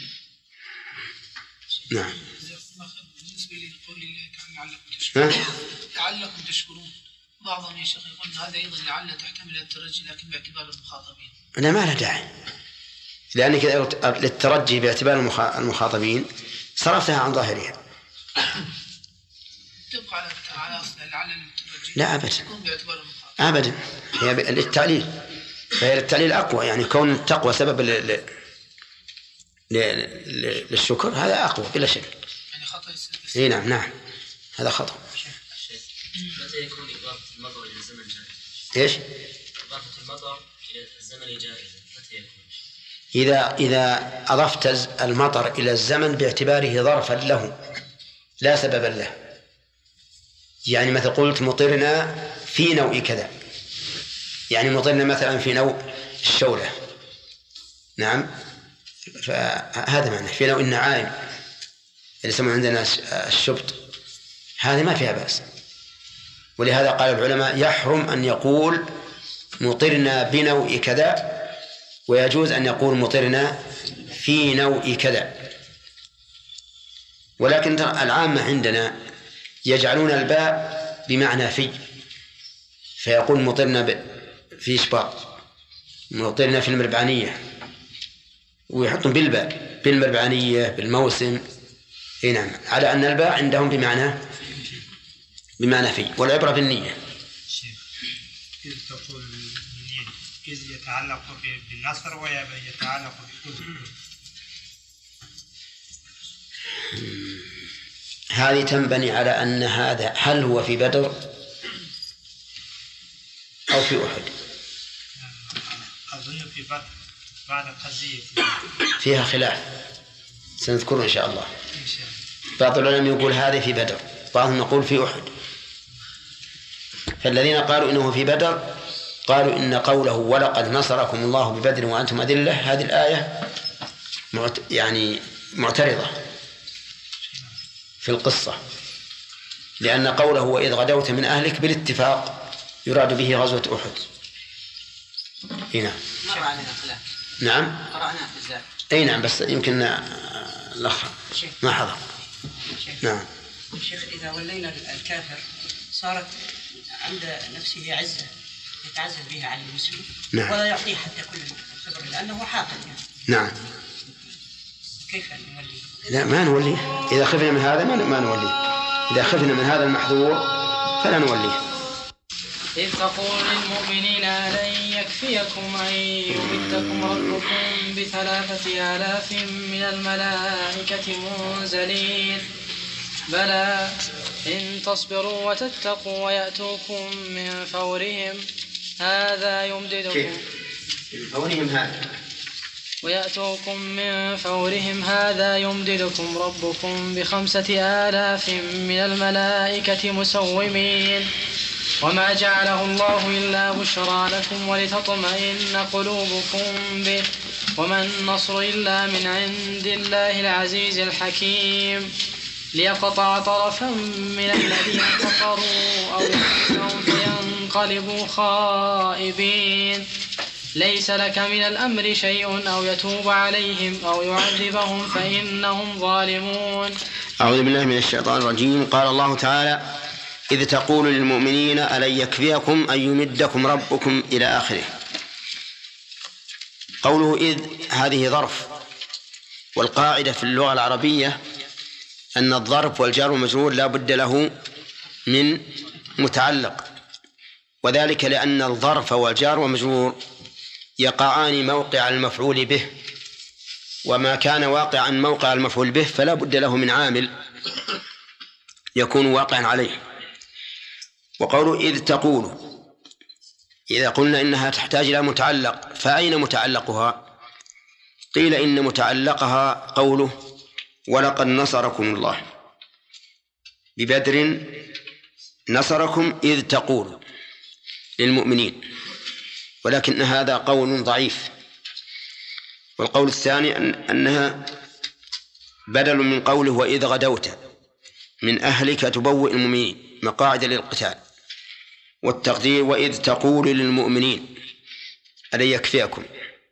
نعم. بالنسبة لقول الله تعالى لعلكم تشكرون، بعضهم يا شيخ يقول هذا أيضا لعل تحتمل الترجي لكن باعتبار المخاطبين. أنا ما له داعي، لأنك للترجي باعتبار المخاطبين صرفتها عن ظاهرها. تبقى على لعل الترجي. لا أبدا أبدا، هي للتعليل، فهي للتعليل أقوى، يعني كون التقوى سبب للشكر هذا أقوى بلا شك. يعني خطأ. نعم نعم هذا خطأ. متى يكون إضافة المطر إلى الزمن جائز؟ إيش؟ إضافة المطر إلى الزمن جائز متى يكون؟ إذا أضفت المطر إلى الزمن باعتباره ظرفا له لا سببا له، يعني مثل قلت مطرنا في نوع كذا، يعني مطرنا مثلا في نوع الشولة، نعم، فهذا معنى في نوع النعائم اللي يسمون عندنا الشبط، هذه ما فيها بأس. ولهذا قال العلماء يحرم أن يقول مطرنا بنوع كذا، ويجوز أن يقول مطرنا في نوع كذا. ولكن العامة عندنا يجعلون الباء بمعنى في، فيقول مطرنا في شباط، مطرنا في المربعانية، ويحطون بالباء بالمربعانية بالموسم. نعم، على أن الباء عندهم بمعنى في، والعبرة بالنية. إذ تقول النية إذ يتعلق بالنصر ويتعلق بالكفر، هذه تنبني على أن هذا هل هو في بدر أو في أحد؟ أظن في بدر بعد القضية فيها خلاف سنذكره إن شاء الله. بعض العلماء يقول هذه في بدر، بعضهم يقول في أحد. فالذين قالوا إنه في بدر قالوا إن قوله ولقد نصركم الله ببدر وأنتم أذلة، هذه الآية يعني معترضة في القصة، لأن قوله وإذ غدوت من أهلك بالاتفاق يراد به غزوة أحد. هنا مر علينا خلاف. نعم قرأناه في الزاد. أي نعم، بس يمكن الأخ ما حضر. نعم. شيخ إذا ولينا الكافر صارت عند نفسه عزة يتعزز بها على المسلم، نعم، ولا يعطيه حتى كل الخبر لأنه حاقد يعني. نعم. كيف نوليه؟ لا ما نوليه، إذا خفنا من هذا ما نوليه. إذا خفنا من هذا المحذور فلا نوليه. إذ تقول للمؤمنين ألن يكفيكم أن يمدكم ربكم ب3,000 من الملائكة منزلين بلى إن تصبروا وتتقوا ويأتوكم من فورهم هذا يمددكم ويأتوكم من فورهم هذا يمددكم ربكم ب5,000 من الملائكة مسومين وما جعله الله إلا بشرى لكم ولتطمئن قلوبكم به وما النصر إلا من عند الله العزيز الحكيم ليقطع طرفا من الذين كفروا أو يحبسهم فينقلبوا خائبين ليس لك من الأمر شيء أو يتوب عليهم أو يعذبهم فإنهم ظالمون. أعوذ بالله من الشيطان الرجيم. قال الله تعالى: إذ تقول للمؤمنين ألن يكفيكم أن يمدكم ربكم إلى آخره. قوله إذ هذه ظرف، والقاعدة في اللغة العربية أن الظرف والجار والمجرور لا بد له من متعلق، وذلك لأن الظرف والجار والمجرور يقعان موقع المفعول به، وما كان واقعا موقع المفعول به فلا بد له من عامل يكون واقعا عليه. وقوله إذ تقول، إذا قلنا إنها تحتاج إلى متعلق، فأين متعلقها؟ قيل إن متعلقها قوله ولقد نصركم الله ببدر نصركم إذ تقول للمؤمنين، ولكن هذا قول ضعيف. والقول الثاني أنها بدل من قوله وإذ غدوت من أهلك تبوئ المؤمنين مقاعد للقتال، والتقدير وإذ تقول للمؤمنين ألن يكفيكم،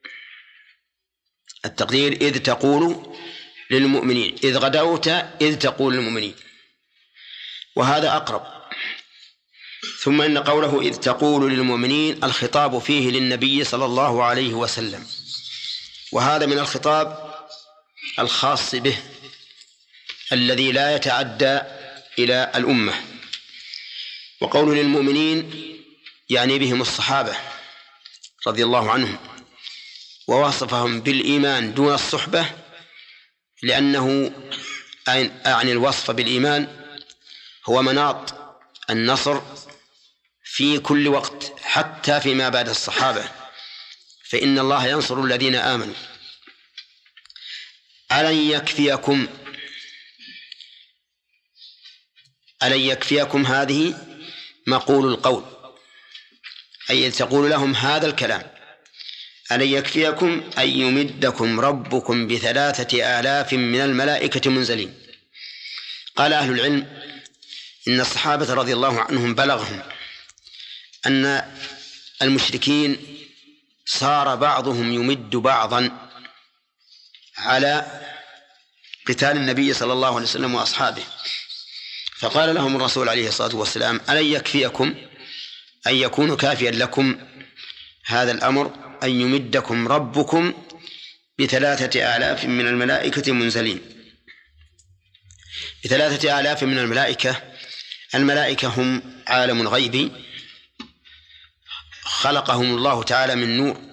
التقدير إذ تقول للمؤمنين، إذ غدوت إذ تقول للمؤمنين، وهذا أقرب. ثم إن قوله إذ تقول للمؤمنين الخطاب فيه للنبي صلى الله عليه وسلم، وهذا من الخطاب الخاص به الذي لا يتعدى إلى الأمة. وقول للمؤمنين يعني بهم الصحابة رضي الله عنهم، ووصفهم بالإيمان دون الصحبة، لأنه أعني الوصف بالإيمان هو مناط النصر في كل وقت حتى فيما بعد الصحابة، فإن الله ينصر الذين آمنوا. ألن يكفيكم، ألن يكفيكم هذه مقول القول، أي تقول لهم هذا الكلام، ألن يكفيكم أن يمدكم ربكم ب3,000 من الملائكة منزلين. قال أهل العلم إن الصحابة رضي الله عنهم بلغهم أن المشركين صار بعضهم يمد بعضا على قتال النبي صلى الله عليه وسلم وأصحابه، فقال لهم الرسول عليه الصلاة والسلام ألن يكفيكم أن يكون كافيا لكم هذا الأمر أن يمدكم ربكم ب3,000 من الملائكة منزلين. ب3,000 من الملائكة، الملائكة هم عالم غيبي خلقهم الله تعالى من نور،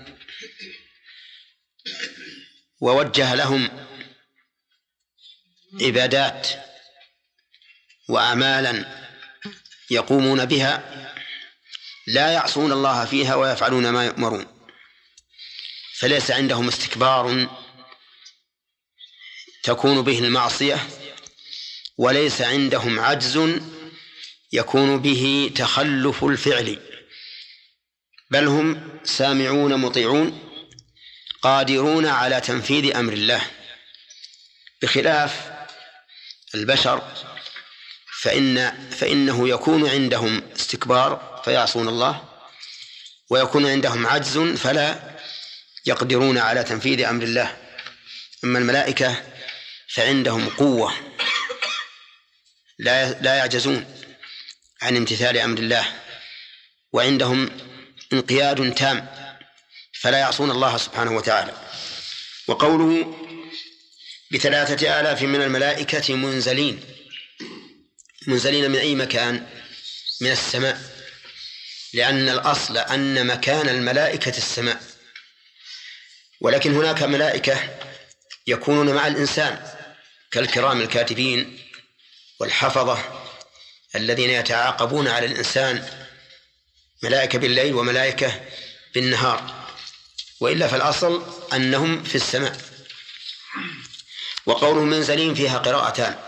ووجه لهم عبادات وأعمالا يقومون بها لا يعصون الله فيها ويفعلون ما يؤمرون، فليس عندهم استكبار تكون به المعصية، وليس عندهم عجز يكون به تخلف الفعل، بل هم سامعون مطيعون قادرون على تنفيذ أمر الله، بخلاف البشر فإنه يكون عندهم استكبار فيعصون الله، ويكون عندهم عجز فلا يقدرون على تنفيذ أمر الله. أما الملائكة فعندهم قوة لا يعجزون عن امتثال أمر الله، وعندهم انقياد تام فلا يعصون الله سبحانه وتعالى. وقوله ب3,000 من الملائكة منزلين، منزلين من أي مكان؟ من السماء، لأن الأصل أن مكان الملائكة السماء، ولكن هناك ملائكة يكونون مع الإنسان كالكرام الكاتبين والحفظة الذين يتعاقبون على الإنسان، ملائكة بالليل وملائكة بالنهار، وإلا فالأصل أنهم في السماء. وقوله منزلين فيها قراءتان،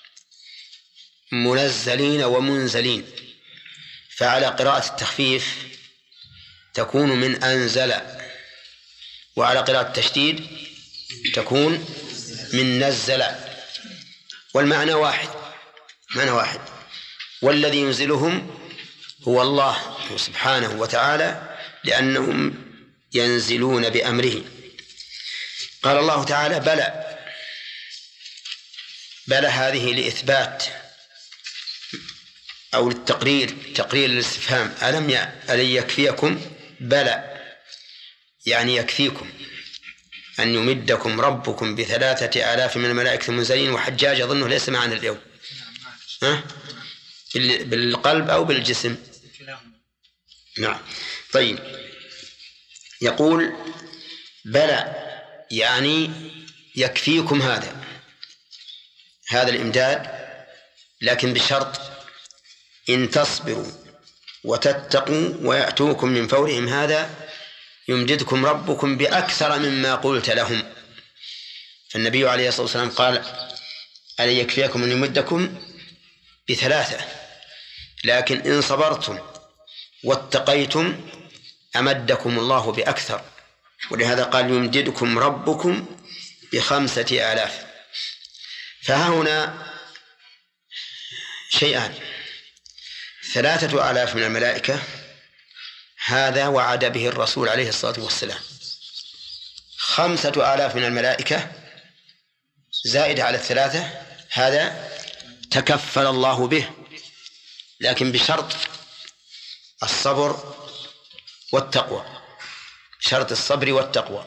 منزلين ومنزلين، فعلى قراءة التخفيف تكون من أنزل، وعلى قراءة التشديد تكون من نزل، والمعنى واحد، معنى واحد. والذي ينزلهم هو الله سبحانه وتعالى، لأنهم ينزلون بأمره. قال الله تعالى بلى، بلى هذه لإثبات أو للتقرير، تقرير الاستفهام، ألن يكفيكم؟ بلى يعني يكفيكم أن يمدكم ربكم ب3,000 من الملائكة المنزلين. وحجاج أظنه ليس معنا اليوم، ها؟ بالقلب أو بالجسم؟ نعم. طيب، يقول بلى يعني يكفيكم هذا الإمداد، لكن بشرط إن تصبروا وتتقوا ويأتوكم من فورهم هذا يمددكم ربكم بأكثر مما قلت لهم. فالنبي عليه الصلاة والسلام قال ألن يكفيكم أن يمدكم ب3، لكن إن صبرتم واتقيتم أمدكم الله بأكثر، ولهذا قال يمددكم ربكم ب5,000. فها هنا شيئان، 3,000 من الملائكة هذا وعد به الرسول عليه الصلاة والسلام، 5,000 من الملائكة زائد على 3 هذا تكفل الله به، لكن بشرط الصبر والتقوى، شرط الصبر والتقوى.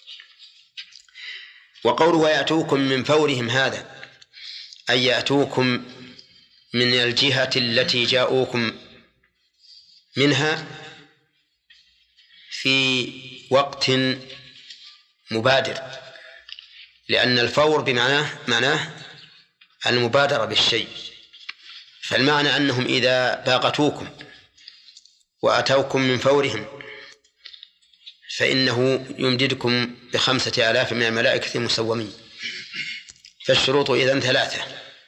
وقوله ويأتوكم من فورهم هذا أي يأتوكم من الجهة التي جاءوكم منها في وقت مبادر، لأن الفور معناه المبادرة بالشيء، فالمعنى أنهم إذا باغتوكم وأتوكم من فورهم فإنه يمددكم ب5,000 من الملائكة مسومين. فالشروط إذن 3: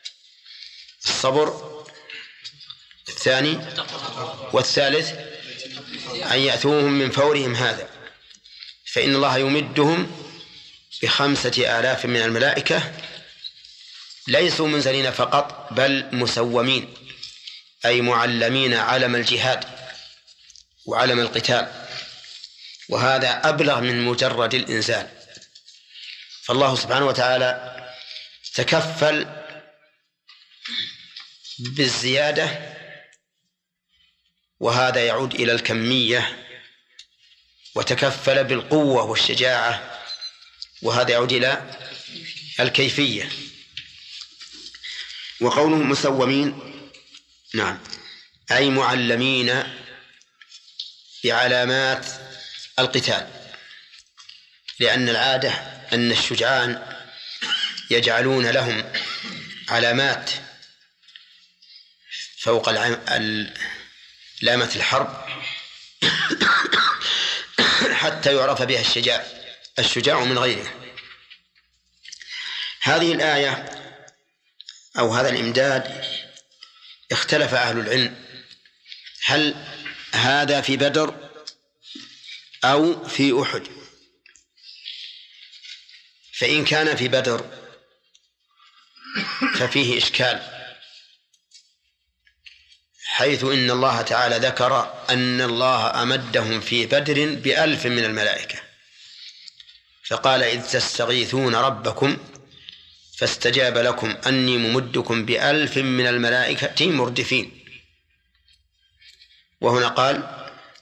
الصبر، الثاني، والثالث أن يأتوهم من فورهم هذا، فإن الله يمدهم ب5,000 من الملائكة ليسوا منزلين فقط بل مسومين، أي معلمين علم الجهاد وعلم القتال، وهذا أبلغ من مجرد الإنزال. فالله سبحانه وتعالى تكفل بالزيادة، وهذا يعود إلى الكمية، وتكفل بالقوة والشجاعة، وهذا يعود إلى الكيفية. وقوله مسومين نعم أي معلمين بعلامات القتال، لأن العادة أن الشجعان يجعلون لهم علامات فوق علامة الحرب حتى يعرف بها الشجاع من غيره. هذه الآية أو هذا الإمداد اختلف أهل العلم، هل هذا في بدر أو في أحد؟ فإن كان في بدر ففيه إشكال، حيث إن الله تعالى ذكر أن الله أمدهم في بدر ب1,000 من الملائكة، فقال إذ تستغيثون ربكم فاستجاب لكم أني ممدكم ب1,000 من الملائكة مردفين. وهنا قال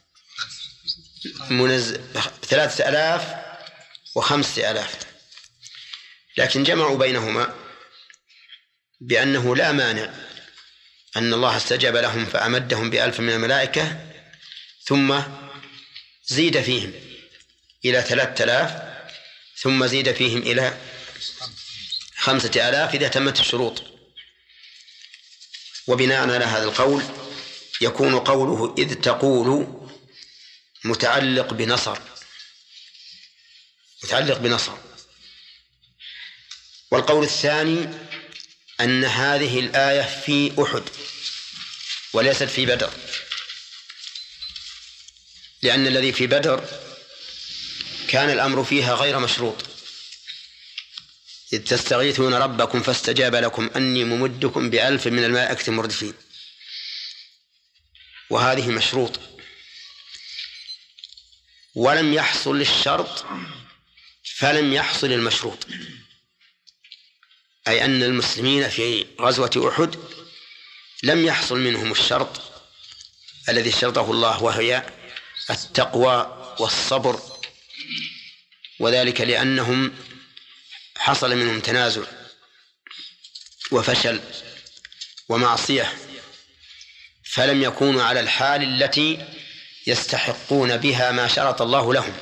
3,000 و5,000، لكن جمعوا بينهما بأنه لا مانع أن الله استجاب لهم فأمدهم ب1000 من الملائكة، ثم زيد فيهم إلى 3000، ثم زيد فيهم إلى 5000 إذا تمت الشروط. وبناء على هذا القول يكون قوله إذ تقول متعلق بنصر. والقول الثاني أن هذه الآية في أحد وليست في بدر، لأن الذي في بدر كان الأمر فيها غير مشروط، إذ تستغيثون ربكم فاستجاب لكم أني ممدكم ب1000 من الملائكة مردفين، وهذه مشروط. ولم يحصل الشرط فلم يحصل المشروط، أي أن المسلمين في غزوة أحد لم يحصل منهم الشرط الذي شرطه الله، وهي التقوى والصبر، وذلك لأنهم حصل منهم تنازع وفشل ومعصية، فلم يكونوا على الحال التي يستحقون بها ما شرط الله لهم.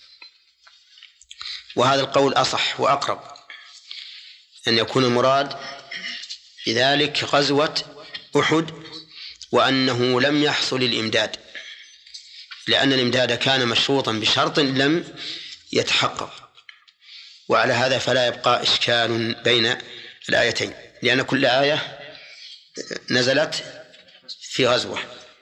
وهذا القول أصح وأقرب، أن يكون المراد بذلك غزوة أحد، وأنه لم يحصل الإمداد، لأن الإمداد كان مشروطا بشرط لم يتحقق. وعلى هذا فلا يبقى إشكال بين الآيتين، لأن كل آية نزلت في غزوة.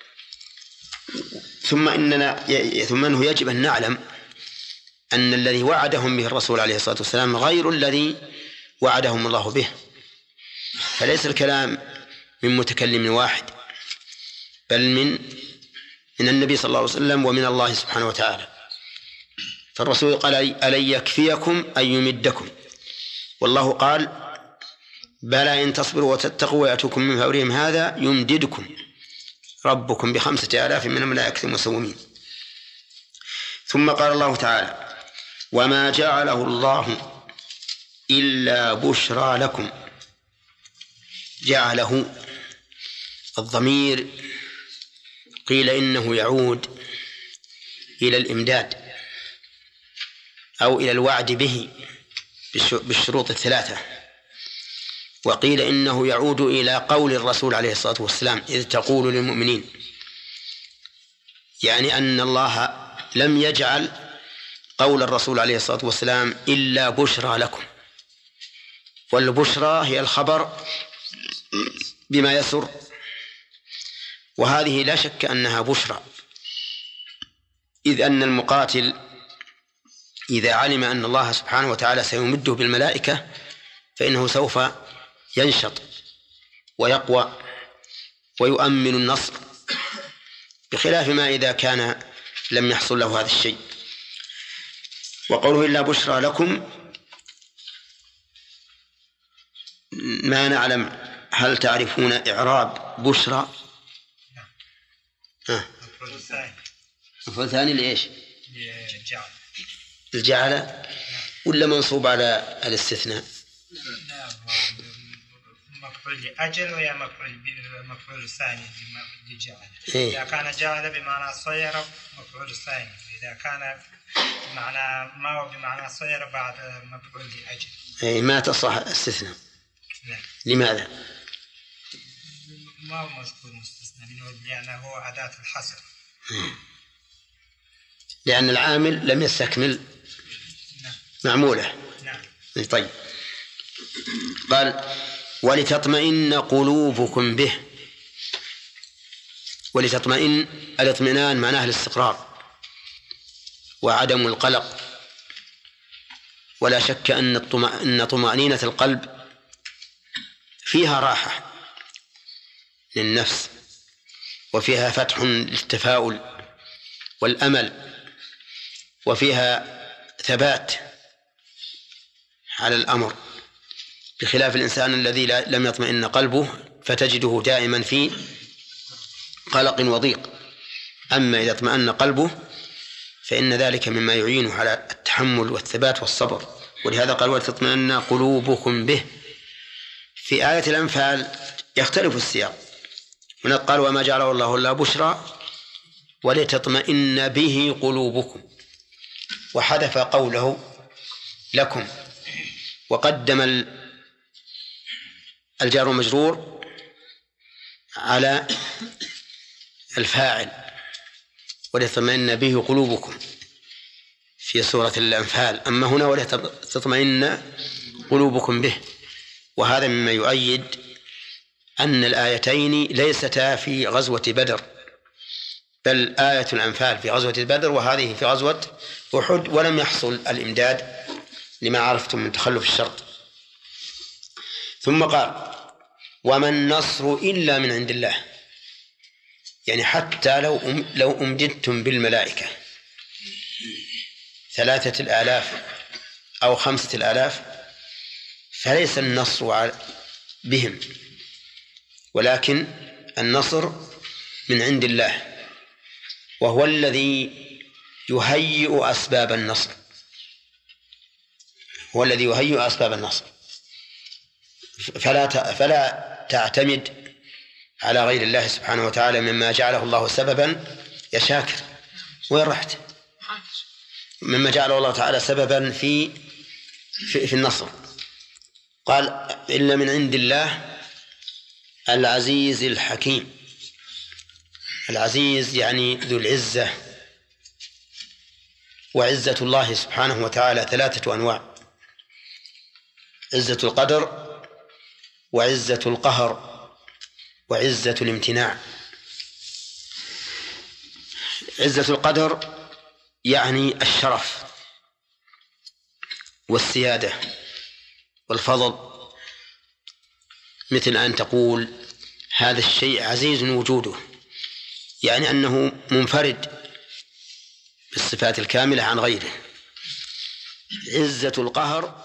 ثم أنه يجب أن نعلم أن الذي وعدهم به الرسول عليه الصلاة والسلام غير الذي وعدهم الله به، فليس الكلام من متكلم واحد، بل من النبي صلى الله عليه وسلم ومن الله سبحانه وتعالى. فالرسول قال ألن يكفيكم أن يمدكم، والله قال بلى إن تصبروا وتتقوا ويأتوكم من فورهم هذا يمددكم ربكم ب5000 من الملائكة مسومين. ثم قال الله تعالى وما جعله الله إلا بشرى لكم. جعله الضمير قيل إنه يعود إلى الإمداد أو إلى الوعد به بالشروط الثلاثة، وقيل إنه يعود إلى قول الرسول عليه الصلاة والسلام إذ تقول للمؤمنين، يعني أن الله لم يجعل قول الرسول عليه الصلاة والسلام إلا بشرى لكم، والبشرى هي الخبر بما يسر، وهذه لا شك أنها بشرى، إذ أن المقاتل إذا علم أن الله سبحانه وتعالى سيمده بالملائكة فإنه سوف ينشط ويقوى ويؤمن النصر، بخلاف ما إذا كان لم يحصل له هذا الشيء. وقوله إلا بشرى لكم ما نعلم، هل تعرفون إعراب بشرى؟ مفعول ثاني لإيش؟ الجعل ولا منصوب على الاستثناء؟ مفعول لأجل ويا مفعول ثاني لجعل. إذا كان جعل بمعنى صير مفعول ثاني، إذا كان بمعنى ما هو بمعنى صير بعد مفعول لأجل. ما تصح استثناء. لماذا؟ ما هو مذكور مستثنى لأنه هو أداة الحصر. لأن العامل لم يستكمل معموله. طيب، قال ولتطمئن قلوبكم به. ولتطمئن، الاطمئنان معناه الاستقرار وعدم القلق، ولا شك أن طمأنينة القلب فيها راحة للنفس، وفيها فتح للتفاؤل والأمل، وفيها ثبات على الأمر، بخلاف الإنسان الذي لم يطمئن قلبه فتجده دائما في قلق وضيق. أما إذا اطمأن قلبه فإن ذلك مما يعينه على التحمل والثبات والصبر. ولهذا قال ولتطمئن قلوبكم به. في آية الأنفال يختلف السياق، قال وما جعله الله إلا بشرى ولتطمئن به قلوبكم، وحذف قوله لكم، وقدم الجار والمجرور على الفاعل ولتطمئن به قلوبكم في سورة الأنفال، أما هنا ولتطمئن قلوبكم به. وهذا مما يؤيد أن الآيتين ليستا في غزوة بدر، بل آية الأنفال في غزوة بدر وهذه في غزوة أحد، ولم يحصل الإمداد لما عرفتم من تخلف الشرط. ثم قال وما النصر إلا من عند الله، يعني حتى لو أمددتم بالملائكة 3000 أو 5000 فليس النصر بهم، ولكن النصر من عند الله، وهو الذي يهيئ أسباب النصر، هو الذي يهيئ أسباب النصر. فلا تعتمد على غير الله سبحانه وتعالى مما جعله الله سببا. يا شاكر وين رحت؟ مما جعله الله تعالى سببا في النصر. قال إلا من عند الله العزيز الحكيم. العزيز يعني ذو العزة، وعزة الله سبحانه وتعالى 3 أنواع: عزة القدر، وعزة القهر، وعزة الامتناع. عزة القدر يعني الشرف والسيادة والفضل، مثل أن تقول هذا الشيء عزيز وجوده، يعني أنه منفرد بالصفات الكاملة عن غيره. عزة القهر